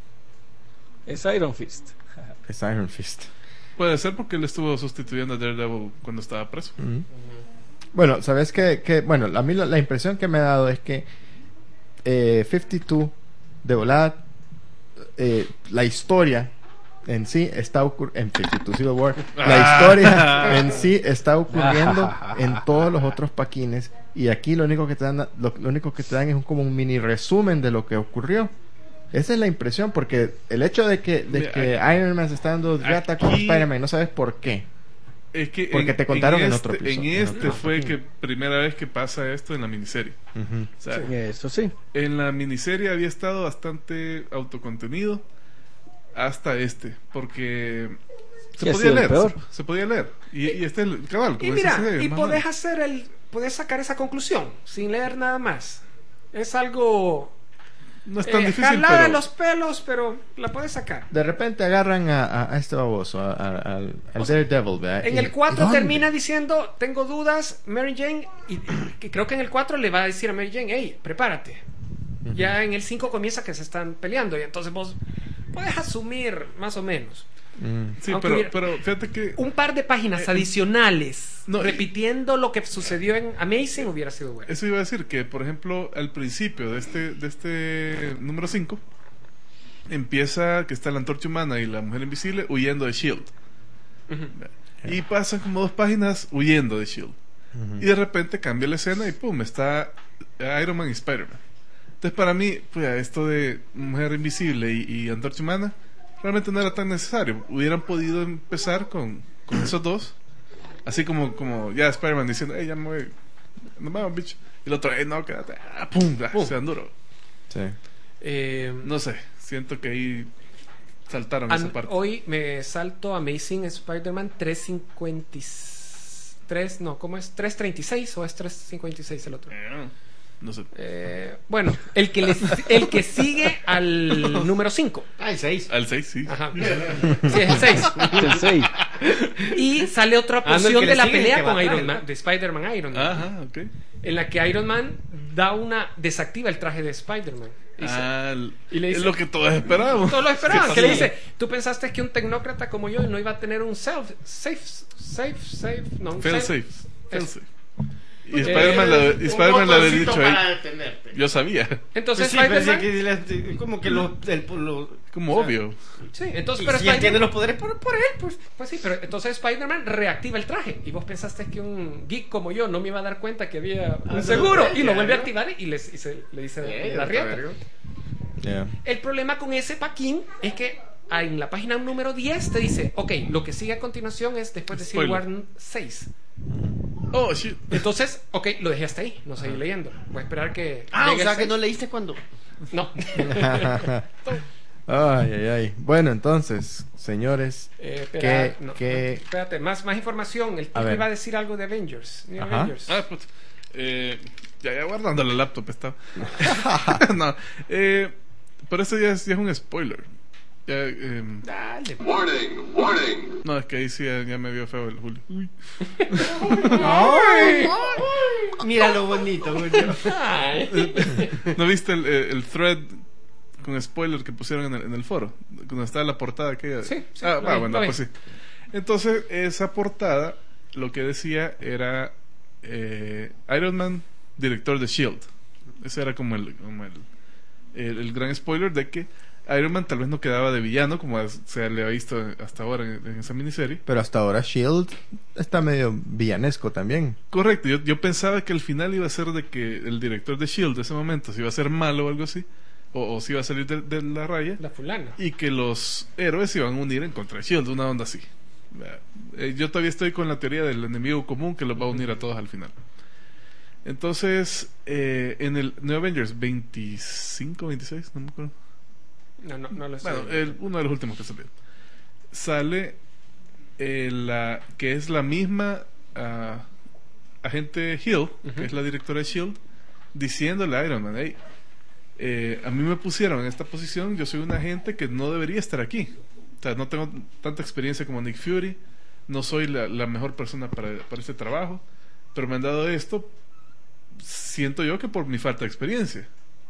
S6: Es Iron Fist.
S1: Es Iron Fist.
S3: Puede ser porque él estuvo sustituyendo a Daredevil cuando estaba preso.
S1: Ujú. Bueno, ¿sabes qué? Que, bueno, a mí la, la impresión que me ha dado es que eh, cincuenta y dos, de volada, eh, la historia en sí está ocurriendo, en cincuenta y dos Civil War, la historia en sí está ocurriendo en todos los otros paquines, y aquí lo único que te dan, lo, lo único que te dan es un, como un mini resumen de lo que ocurrió. Esa es la impresión, porque el hecho de que, de
S3: Mira,
S1: que Iron Man se está dando gata con
S3: aquí-
S1: Spider-Man y no sabes por qué.
S3: Es que
S1: Porque te contaron en otro
S3: este,
S1: episodio,
S3: En
S1: en
S3: este
S1: otro
S3: fue
S1: paquín.
S3: que primera vez que pasa esto en la miniserie.
S1: Ujú.
S3: O sea,
S6: Eso sí.
S3: en la miniserie había estado bastante autocontenido hasta este, porque se
S6: Y ha
S3: podía
S6: sido el
S3: leer,
S6: peor.
S3: se, se podía leer. Y, y este es el cabal,
S4: Y
S3: como
S4: mira,
S3: dice Cedric,
S4: y
S3: más
S4: podés
S3: mal.
S4: hacer el, podés sacar esa conclusión sin leer nada más. Es algo
S3: No es tan
S4: eh,
S3: difícil,
S4: jalada
S3: pero
S4: de los pelos, pero la puedes sacar.
S1: De repente agarran a, a- a este baboso, a- a- al, al Daredevil, ¿verdad?
S4: En
S1: Y-
S4: el cuatro
S1: ¿dónde?
S4: termina diciendo, tengo dudas, Mary Jane, y, y creo que en el cuatro le va a decir a Mary Jane, hey, prepárate. Ya en el cinco comienza que se están peleando y entonces vos puedes asumir más o menos.
S1: Mm.
S3: Sí,
S4: Aunque
S3: pero,
S4: mira,
S3: pero fíjate que
S4: un par de páginas
S3: Eh,
S4: adicionales
S3: no,
S4: repitiendo lo que sucedió en Amazing hubiera sido bueno.
S3: eso iba a decir que, por ejemplo, al principio de este, de este número cinco empieza que está la Antorcha Humana y la Mujer Invisible huyendo de Shield.
S4: Ujú.
S3: Y pasan como dos páginas huyendo de Shield. Y de repente cambia la escena y pum, está Iron Man y Spider-Man. Entonces para mí, pues esto de Mujer Invisible y, y Antorcha Humana realmente no era tan necesario. Hubieran podido empezar con, con esos dos. Así como, como ya Spider-Man diciendo, hey, ya me voy, no vamos, bicho. Y el otro, hey, no, quédate. Ah, pum, ah,
S4: Pum.
S3: se dan duro.
S1: Sí.
S4: Eh,
S3: No sé, siento que ahí saltaron
S4: an-
S3: esa parte.
S4: hoy me salto Amazing Spider-Man trescientos cincuenta y tres, no, ¿cómo es? ¿trescientos treinta y seis o es trescientos cincuenta y seis el otro?
S3: Eh, No sé.
S4: Eh, bueno, el que, le, el que sigue al número cinco.
S2: Ah, el seis.
S3: Al seis, sí.
S4: Ajá. Sí, es el seis.
S6: El seis.
S4: Y sale otra
S2: Ah, no, el
S4: porción
S2: que
S4: de
S2: le
S4: la
S2: sigue, el
S4: pelea
S2: que va
S4: con
S2: atrás,
S4: Iron Man,
S2: ¿no?
S4: de Spider-Man Iron Man,
S3: Ajá, ok.
S4: en la que Iron Man da una desactiva el traje de Spider-Man. Dice-
S3: Ah, el-
S4: y le dice-
S3: es lo que todos esperábamos.
S4: Todos lo esperaban,
S3: ¿Qué
S4: que le
S3: pasó?
S4: dice, tú pensaste que un tecnócrata como yo no iba a tener un self, safe, safe, safe, no, un
S3: Fail
S4: safe-
S3: safe. Fail
S4: Eso.
S3: safe. Y Spider-Man
S5: Eh,
S3: le- y Spider-Man le había
S5: un
S3: dicho
S5: botoncito para
S3: ahí.
S5: detenerte.
S3: Yo sabía.
S4: Entonces
S2: Pues sí, pero
S4: Spider-Man,
S2: sí que- como que lo, el, lo-
S3: Como
S2: o sea,
S3: obvio.
S4: sí, entonces
S2: y
S4: pero
S2: si él tiene
S4: Spider-Man,
S2: los poderes por, por él, pues.
S4: pues sí, pero entonces Spider-Man reactiva el traje y vos pensaste que un geek como yo no me iba a dar cuenta que había un
S2: Ah,
S4: seguro
S2: no,
S4: y lo
S2: ya,
S4: vuelve a
S2: ¿no?
S4: activar y, les- y se- le dice
S2: Eh,
S4: la
S2: otra
S4: riata.
S2: verga.
S1: Yeah.
S4: El problema con ese paquín es que ah, en la página número diez te dice, ok, lo que sigue a continuación es después de Civil
S3: Spoiler.
S4: War seis.
S3: Oh, shit.
S4: Entonces, ok, lo dejé hasta ahí, no seguí leyendo. Voy a esperar que.
S2: Ah, o
S4: llegue
S2: sea
S4: el
S2: que no
S4: seis.
S2: leíste cuando.
S4: No.
S1: Ay, ay, ay. Bueno, entonces, señores,
S4: Eh, espera,
S1: ¿Qué-
S4: no,
S1: qué-
S4: no, espérate, más, más información. El
S1: A
S4: tipo
S1: ver.
S4: iba a decir algo de Avengers. New
S1: Ajá.
S4: Avengers.
S3: Ah, pues, eh, ya, ya guardando la laptop estaba. no, eh, pero eso ya es, ya es un spoiler. Ya, eh,
S4: Dale.
S9: Warning, warning.
S3: no, es que ahí sí ya, ya me vio feo el Julio. Uy.
S2: Mira lo bonito, güey.
S3: ¿No viste el, eh, el thread con spoiler que pusieron en el, en el foro? Cuando estaba la portada aquella.
S4: Sí, sí,
S3: Ah,
S4: lo
S3: va,
S4: vi,
S3: bueno,
S4: lo vi.
S3: pues sí. Entonces, esa portada lo que decía era eh, Iron Man, director de Shield. Ese era como el, como el, el, el gran spoiler de que Iron Man tal vez no quedaba de villano como as- se le ha visto hasta ahora en, en esa miniserie.
S1: pero hasta ahora Shield está medio villanesco también.
S3: Correcto, yo, yo pensaba que el final iba a ser de que el director de Shield de ese momento si iba a ser malo o algo así, o, o si iba a salir de, de la raya,
S4: La fulana.
S3: y que los héroes se iban a unir en contra de Shield, una onda así. Eh, yo todavía estoy con la teoría del enemigo común que los va a unir a todos al final. Entonces, eh, en el New Avengers veinticinco, veintiséis, no me acuerdo.
S4: No, no, no lo sé.
S3: Bueno, el- uno de los últimos que salió. Sale eh, la que es la misma ah, agente Hill,
S4: Ujú.
S3: que es la directora de Shield, diciéndole a Iron Man, hey, eh, a mí me pusieron en esta posición, yo soy un agente que no debería estar aquí. O sea, no tengo tanta experiencia como Nick Fury, no soy la, la mejor persona para, para este trabajo, pero me han dado esto, siento yo que por mi falta de experiencia.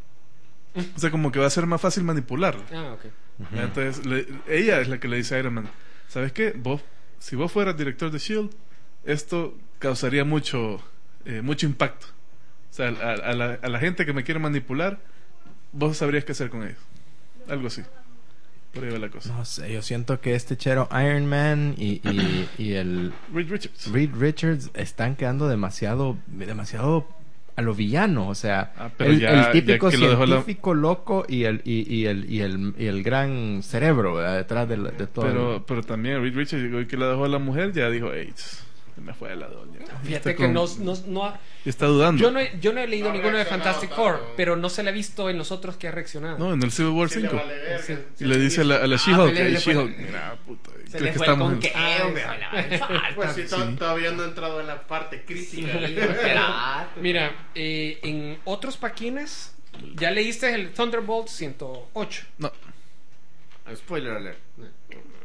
S3: O sea, como que va a ser más fácil manipularla.
S4: Ah, ok.
S3: Entonces, le- ella es la que le dice a Iron Man, ¿sabes qué? Vos, si vos fueras director de Shield, esto causaría mucho, eh, mucho impacto. O sea, a, a la, a la gente que me quiere manipular, vos sabrías qué hacer con ellos. Algo así. Por ahí va la cosa.
S1: No sé, yo siento que este chero Iron Man y, y, y el
S3: Reed Richards.
S1: Reed Richards están quedando demasiado, demasiado a lo villano, o sea,
S3: Ah, pero
S1: el,
S3: ya-
S1: el típico
S3: ya que lo dejó la-
S1: científico loco y el y, y el y el y el gran cerebro, ¿verdad? Detrás de, la- de todo.
S3: Pero, pero también Reed Richards, llegó y que la dejó a la mujer, ya dijo, hey, tss, se me fue de la doña.
S4: Fíjate
S3: Está
S4: que
S3: con-
S4: no, no, no ha-
S3: Está dudando.
S4: yo, no he, yo no he leído
S5: No ha
S4: ninguno de
S5: reaccionado
S4: Fantastic
S5: tanto.
S4: Four, pero no se le ha visto en los otros que ha reaccionado.
S3: No, en el Civil War
S5: Sí, le
S3: cinco.
S5: vale verga.
S4: Sí.
S3: Y le dice a la, a la
S2: Ah,
S3: She-Hulk,
S2: pero
S3: "Hey,
S2: le fue-
S3: She-Hulk, mira, puta,
S2: Se
S3: ¿crees
S2: le
S3: que
S2: fue el
S3: estamos en-
S2: con que,
S4: Ah,
S2: hombre,
S4: sí.
S2: falta.
S5: Pues sí, to-
S3: Sí.
S5: todavía no he entrado en la parte crítica.
S2: Espérate.
S4: Mira, eh, en otros paquines, ya leíste el Thunderbolt ciento ocho.
S3: No,
S2: Spoiler alert.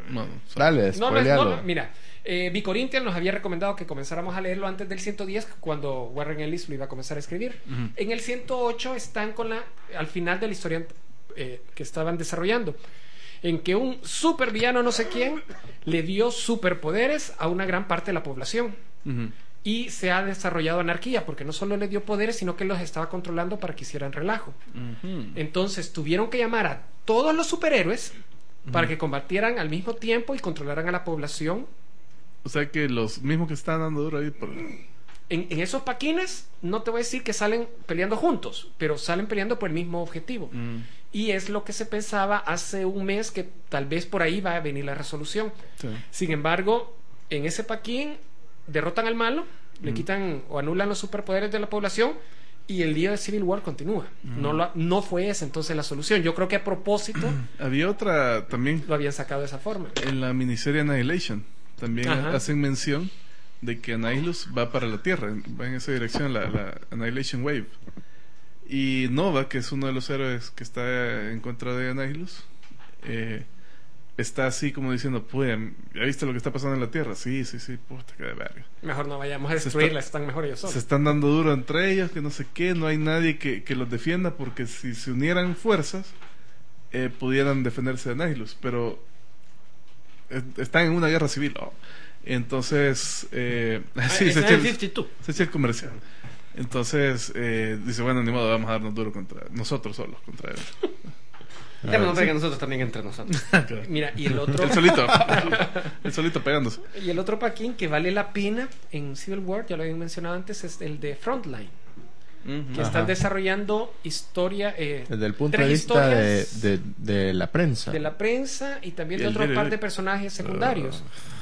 S3: No,
S1: Dale,
S4: No, no, es- no,
S1: spoilealo.
S4: no, mira, eh, Vicorintian nos había recomendado que comenzáramos a leerlo antes del ciento diez, cuando Warren Ellis lo iba a comenzar a escribir.
S3: Ujú.
S4: En el ciento ocho están con la al final de la historia eh, que estaban desarrollando, en que un supervillano no sé quién le dio superpoderes a una gran parte de la población.
S3: Ujú.
S4: Y se ha desarrollado anarquía, porque no solo le dio poderes, sino que los estaba controlando para que hicieran relajo.
S3: Ujú.
S4: Entonces tuvieron que llamar a todos los superhéroes para que combatieran al mismo tiempo y controlaran a la población.
S3: O sea que los mismos que están dando duro ahí por...
S4: En, en esos paquines, no te voy a decir que salen peleando juntos, pero salen peleando por el mismo objetivo.
S3: Mm.
S4: Y es lo que se pensaba hace un mes, que tal vez por ahí va a venir la resolución.
S3: Sí.
S4: Sin embargo, en ese paquín derrotan al malo, le quitan o anulan los superpoderes de la población, y el día de Civil War continúa. No, lo, no fue esa entonces la solución. Yo creo que a propósito
S3: Había otra también
S4: lo habían sacado de esa forma.
S3: en la miniserie Annihilation. También
S4: Ajá.
S3: hacen mención de que Annihilus va para la Tierra, va en esa dirección, la, la Annihilation Wave. Y Nova, que es uno de los héroes que está en contra de Annihilus, eh, está así como diciendo, pues, ¿ya viste lo que está pasando en la Tierra? Sí, sí, sí, puta, que de verga.
S4: Mejor no vayamos a
S3: Se
S4: destruirla,
S3: está-
S4: están mejor ellos solos.
S3: Se están dando duro entre ellos, que no sé qué, no hay nadie que, que los defienda, porque si se unieran fuerzas, eh, pudieran defenderse de Annihilus, pero eh, están en una guerra civil. oh. Entonces, eh, sí, se
S2: Está
S3: echa,
S2: en
S3: el,
S2: cincuenta y dos.
S3: se echa el comercial. Entonces, eh, dice, bueno, ni modo, vamos a darnos duro contra nosotros solos, contra él.
S2: Ya nos traigan nosotros también entre nosotros.
S4: Mira, y el otro
S3: El solito, el solito pegándose.
S4: y el otro paquín que vale la pena en Civil War, ya lo habían mencionado antes, es el de Frontline, que
S1: Ajá.
S4: están desarrollando historia eh,
S1: Desde el punto
S4: tres
S1: de vista de,
S4: historias
S1: de, de la prensa.
S4: de la prensa y también
S3: Y
S4: de
S3: el
S4: otro
S3: diario
S4: par
S3: de-
S4: de personajes secundarios.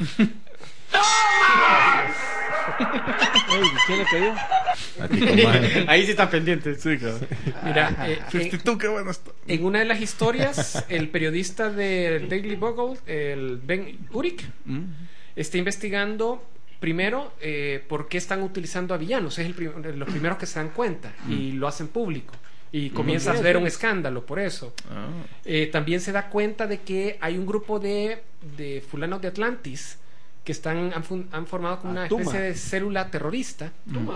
S6: Ey, ¿quién le cayó?
S1: A ti, comadre.
S2: Ahí sí están pendientes.
S3: Sí, claro.
S4: Mira, eh, en,
S3: cincuenta y dos, qué bueno está.
S4: en una de las historias, el periodista del Daily Bugle, el Ben Urich,
S3: Mm.
S4: está investigando primero eh, por qué están utilizando a villanos. Es el prim- de los primeros que se dan cuenta y lo hacen público. Y comienza a ver un escándalo por eso.
S3: Ah.
S4: Eh, también se da cuenta de que hay un grupo de, de fulanos de Atlantis que están han, fun- han formado como una
S6: Ah, toma.
S4: especie de célula terrorista.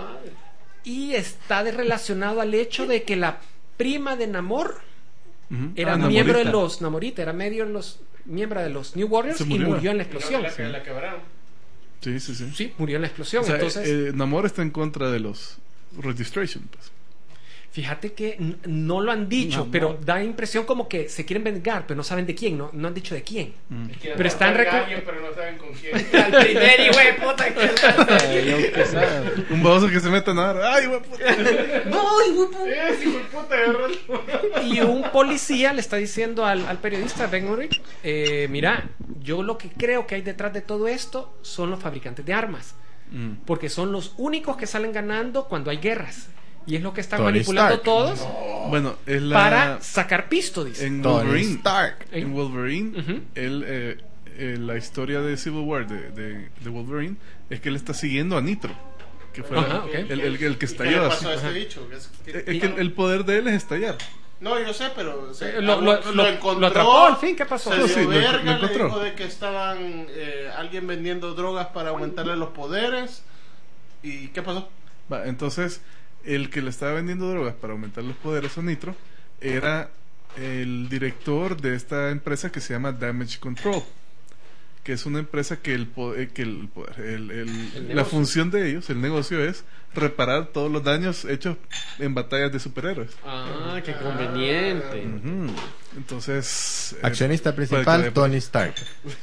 S4: Y está de relacionado al hecho de que la prima de Namor
S3: Ujú.
S4: era
S3: Ah,
S4: miembro de
S3: Namorita.
S4: los Namorita, era medio de los miembro de los New Warriors
S3: Se
S4: y
S3: murió.
S4: murió en la explosión.
S5: La, la quebraron.
S3: Sí, sí, sí.
S4: Sí, murió en la explosión.
S3: O sea,
S4: Entonces,
S3: eh, Namor está en contra de los Registration, pues.
S4: fíjate que n- no lo han dicho,
S6: Namor.
S4: pero da impresión como que se quieren vengar, pero no saben de quién, no, no han dicho de quién.
S5: Quieren
S4: Pero están
S5: matar a
S4: reco-
S5: alguien, pero no saben con quién.
S2: Al primer hijo de puta que
S6: Ay, yo qué sabe.
S3: Un baboso que se mete a nadar. ¡Ay, güey, puta!
S5: ¡Eh, hijo de puta, agarró!
S4: Y un policía le está diciendo al, al periodista Ben Urich, eh, mira, yo lo que creo que hay detrás de todo esto son los fabricantes de armas,
S3: Mm.
S4: porque son los únicos que salen ganando cuando hay guerras. Y es lo que están
S1: Tony
S4: manipulando
S1: Stark.
S4: todos
S3: Bueno, es la...
S4: para sacar pisto, dice.
S3: En
S1: Tony
S3: Wolverine.
S1: Stark.
S3: En Wolverine,
S4: Ujú.
S3: él, eh, eh, la historia de Civil War de, de, de Wolverine es que él está siguiendo a Nitro, que fue
S4: Ajá,
S3: la-
S4: ok.
S3: el, el- el que
S5: ¿Y qué le
S3: estalló así.
S5: pasó a este bicho? Es que-
S3: Es que el, el poder de él es estallar.
S5: No, yo sé, pero o sea,
S4: Eh, lo- lo- lo-
S5: encontró,
S4: lo atrapó al fin, ¿qué pasó?
S5: Se
S3: No,
S5: dio
S3: sí, lo-
S5: verga,
S3: lo
S5: le
S3: encontró.
S5: dijo de que estaban eh, alguien vendiendo drogas para aumentarle los poderes. ¿Y qué pasó?
S3: Va, entonces, el que le estaba vendiendo drogas para aumentar los poderes a Nitro era el director de esta empresa que se llama Damage Control, que es una empresa que el poder, que el poder, el- el- la
S2: negocio.
S3: función de ellos, el negocio es reparar todos los daños hechos en batallas de superhéroes.
S2: Ah, qué conveniente.
S3: Ujú. Entonces, eh,
S1: Accionista
S3: puede
S1: principal,
S3: que-
S1: Tony Stark.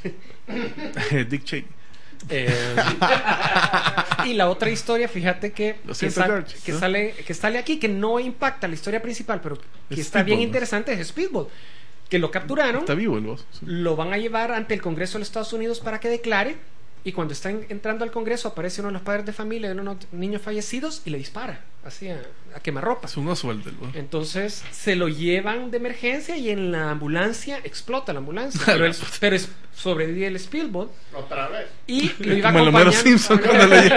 S3: Dick Cheney.
S4: Eh, y la otra historia, fíjate que,
S3: Lo
S4: que,
S3: siento,
S4: sal-
S3: George,
S4: que
S3: ¿no?
S4: sale, que sale aquí, que no impacta la historia principal, pero que
S3: Es
S4: está
S3: Speedball,
S4: bien
S3: ¿no?
S4: interesante, es Speedball. Que lo capturaron,
S3: Está vivo el boss. Sí.
S4: lo van a llevar ante el Congreso de los Estados Unidos para que declare y cuando está en- entrando al Congreso aparece uno de los padres de familia de unos niños fallecidos y le dispara, así a, a quemarropa.
S3: Es un Oswald del güey.
S4: Entonces se lo llevan de emergencia y en la ambulancia explota la ambulancia. Pero, el- pero es, sobrevive el Spielberg
S5: Otra vez.
S4: y lo iba
S3: Como el Homero
S4: acompañando.
S3: Simpson cuando le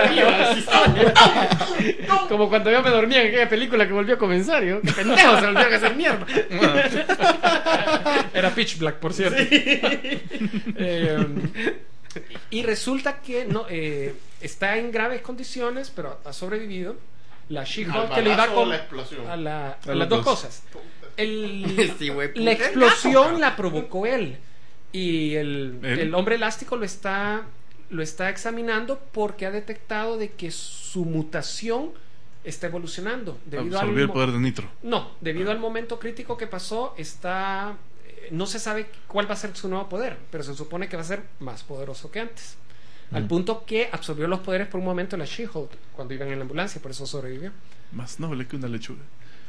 S4: Como cuando yo me dormía en aquella película que volvió a comenzar. Yo, qué pendejo, se volvió a hacer mierda. Era Pitch Black, por cierto. Eh, y resulta que no eh, está en graves condiciones, pero ha sobrevivido. La She-Hulk que le iba
S5: balazo o
S4: con
S5: la explosión?
S4: a, la- a
S3: A
S4: las
S3: las
S4: dos
S3: dos.
S4: cosas. El-
S2: Sí, güey,
S4: la
S2: puta,
S4: explosión la provocó él y el,
S3: ¿Él?
S4: el hombre elástico lo está lo está examinando porque ha detectado de que su mutación está evolucionando debido al
S3: Absorbió el
S4: mo-
S3: poder de Nitro.
S4: no, debido al momento crítico que pasó, está eh, no se sabe cuál va a ser su nuevo poder, pero se supone que va a ser más poderoso que antes. Al punto que absorbió los poderes por un momento la She-Hulk cuando iban en la ambulancia, por eso sobrevivió.
S3: Más noble que una lechuga.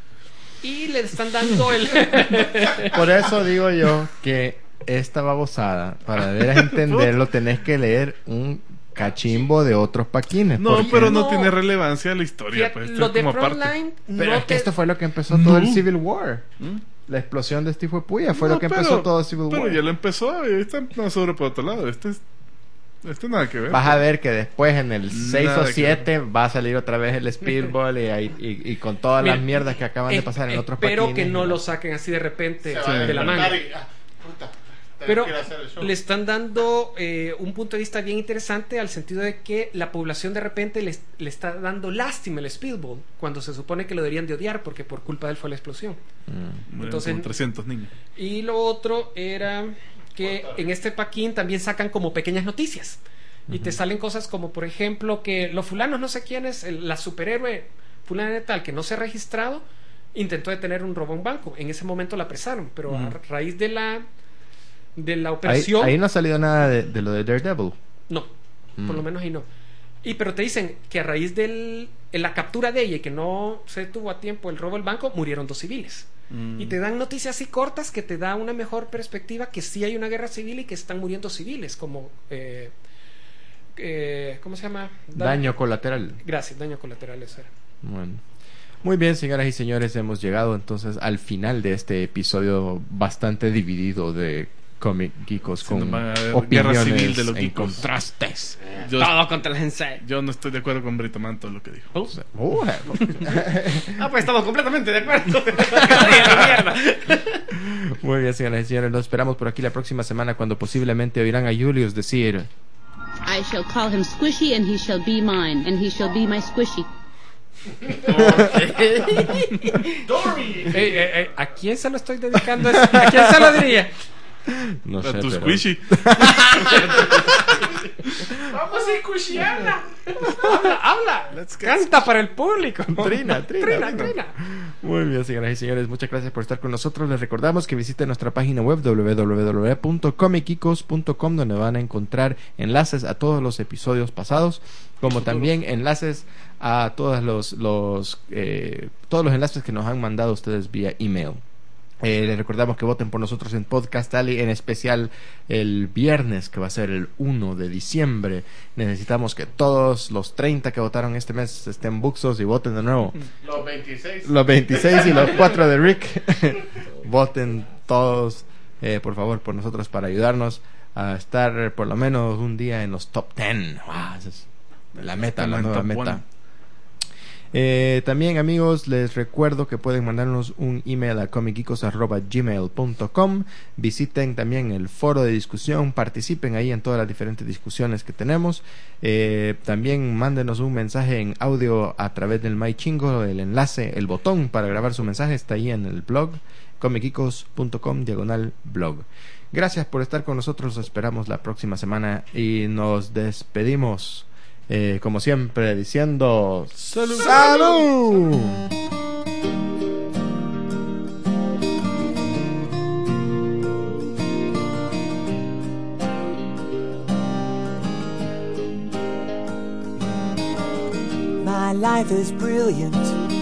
S4: Y le están dando el
S1: Por eso digo yo que esta babosada, para ver a entenderlo, tenés que leer un cachimbo de otros paquines.
S3: No,
S1: porque-
S3: pero no,
S4: no.
S3: tiene relevancia a la historia.
S4: Fíjate,
S3: Pues, esto
S4: los
S3: es
S4: de
S3: como aparte.
S4: Frontline
S1: Pero
S4: no
S1: es que
S4: te-
S1: esto fue lo que empezó todo el
S3: No.
S1: Civil War.
S3: ¿Mm?
S1: La explosión de Steve Puya fue
S3: No,
S1: lo que
S3: pero-
S1: empezó todo Civil
S3: Pero
S1: War.
S3: ya lo empezó y está no, sobre por otro lado. Este es. Este nada que ver.
S1: Vas a ver que después en el seis
S3: Nada
S1: o
S3: que
S1: siete va a salir otra vez el Speedball y, ahí- y- y con todas
S4: Mira,
S1: las mierdas que acaban de
S4: eh,
S1: pasar en otros
S4: espero
S1: patines.
S4: que no
S1: y-
S4: lo saquen así de repente
S5: Se va a
S4: de la manga.
S5: despertar y, ah, puta, tengo
S4: Pero
S5: que ir a hacer el show.
S4: le están dando eh, un punto de vista bien interesante al sentido de que la población de repente le, le está dando lástima el Speedball cuando se supone que lo deberían de odiar porque por culpa de él fue la explosión.
S1: Mm.
S3: Murieron
S4: entonces-
S3: como trescientos niños.
S4: Y lo otro era que en este paquín también sacan como pequeñas noticias. Y te salen cosas como, por ejemplo, que los fulanos, no sé quién es, el- la superhéroe fulana de tal, que no se ha registrado, intentó detener un robo a un banco. En ese momento la apresaron, pero a raíz de la de la
S1: Ahí,
S4: operación...
S1: ahí no ha salido nada de, de lo de Daredevil.
S4: No,
S1: Mm.
S4: por lo menos ahí no. Y pero te dicen que a raíz de la captura de ella y que no se detuvo a tiempo el robo del banco, murieron dos civiles.
S3: Mm.
S4: Y te dan noticias así cortas que te da una mejor perspectiva que sí hay una guerra civil y que están muriendo civiles, como... Eh, eh, ¿cómo se llama?
S1: Daño colateral.
S4: Gracias, daño colateral, eso era.
S1: Bueno. Muy bien, señoras y señores, hemos llegado entonces al final de este episodio bastante dividido de Comic Geekos
S3: Sí,
S1: con
S3: nos van a ver
S1: opiniones
S3: guerra civil de los
S1: en
S3: geekos.
S1: contrastes.
S3: Yo,
S2: Todo contra el Hensei.
S3: yo no estoy de acuerdo con Brito Man todo lo que dijo.
S1: Uh,
S2: Ah, pues estamos completamente de acuerdo. Mierda.
S1: Muy bien, señoras y señores, los esperamos por aquí la próxima semana cuando posiblemente oirán a Julius decir...
S10: I shall call him Squishy, and he shall be mine, and he shall be my Squishy.
S4: Eh, eh, eh, ¿A quién se lo estoy dedicando? eso? ¿A quién se lo diría?
S1: No
S3: A
S1: sé,
S3: tu
S1: pero-
S3: squishy.
S4: Vamos a escucharla. Habla, habla. Canta para el público.
S1: Trina, trina,
S4: trina,
S1: trina.
S4: trina.
S1: Muy bien, señoras y señores, muchas gracias por estar con nosotros. Les recordamos que visiten nuestra página web doble u doble u doble u punto comic geekos punto com, donde van a encontrar enlaces a todos los episodios pasados, como también enlaces a todos los, los eh, todos los enlaces que nos han mandado ustedes vía email. Eh, les recordamos que voten por nosotros en Podcast Alley, en especial el viernes, que va a ser el uno de diciembre. Necesitamos que todos los treinta que votaron este mes estén buxos y voten de nuevo.
S5: Los veintiséis.
S1: Los veintiséis y los cuatro de Rick. Voten todos, eh, por favor, por nosotros para ayudarnos a estar por lo menos un día en los top diez. Wow, esa es la meta, la
S3: En
S1: nueva
S3: top
S1: meta.
S3: one.
S1: Eh, también, amigos, les recuerdo que pueden mandarnos un email a comic geekos arroba gmail punto com. Visiten también el foro de discusión, participen ahí en todas las diferentes discusiones que tenemos. Eh, también mándenos un mensaje en audio a través del MyChingo. El enlace, el botón para grabar su mensaje está ahí en el blog comic geekos punto com diagonal blog. Gracias por estar con nosotros, los esperamos la próxima semana y nos despedimos. Eh, como siempre, diciendo ¡Salud! ¡Salud!
S11: My life is brilliant.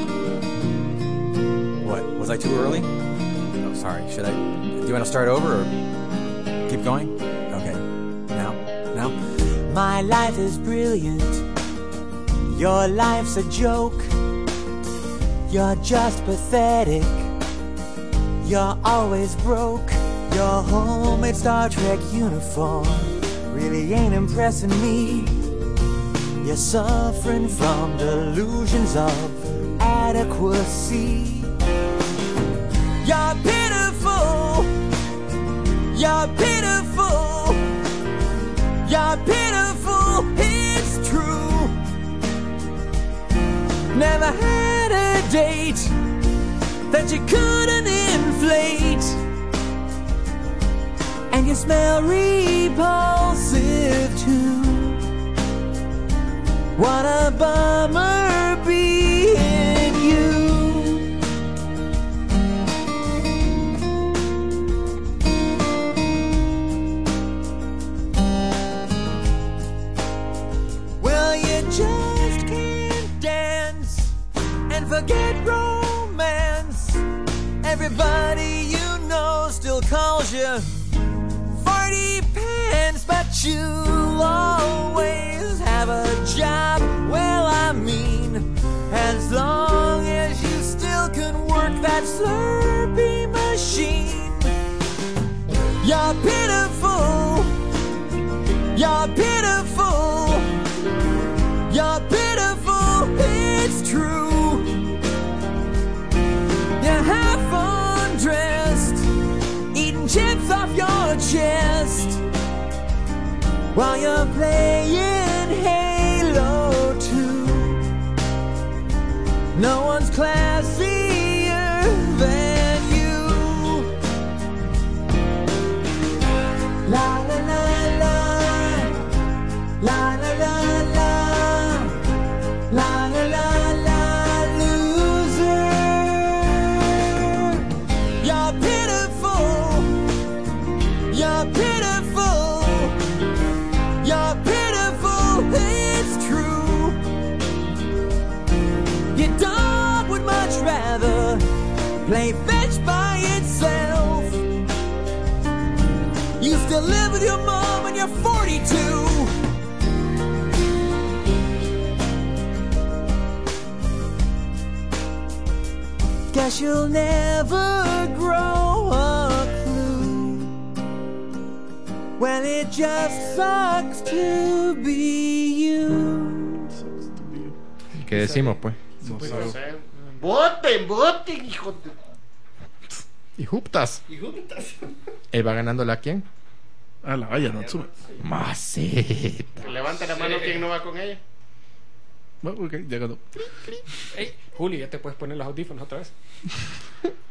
S11: What? Was I too early? Oh, sorry. Should I? Do you want to start over or keep going? Okay. Now, now. My life is brilliant. Your life's a joke. You're just pathetic. You're always broke. Your homemade Star Trek uniform really ain't impressing me. You're suffering from delusions of adequacy. You're pitiful. You're pitiful. You're pitiful. It's true. Never had a date that you couldn't inflate. And you smell repulsive too. What a bummer being you. Well, you just can't dance and forget romance. Everybody you know still calls you Farty Pants, but you'll always have a job. Well, I mean, as long as you still can work that Slurpee machine. You're pitiful. You're pitiful. You're pitiful. It's true. You're half undressed, eating chips off your chest, while you're playing Halo two. No one's classier than you. La la la la, la la la la, la la la la, loser. You're pitiful. You're pitiful. You're pitiful. It's true. Your dog would much rather play fetch by itself. You still live with your mom and you're forty-two. Guess you'll never grow a clue. Well, it just sucks to be you.
S1: ¿Qué decimos, pues?
S3: No sé.
S5: No sé. Voten, voten, hijo de...
S1: Y Juptas.
S2: Y juntas.
S1: ¿Él va ganándole a quién?
S3: A la vaya, Natsume.
S1: Maceta.
S5: Que levante la mano quien no va con ella.
S3: Bueno, ok, ya ganó.
S4: Hey, Juli, ya te puedes poner los audífonos otra vez.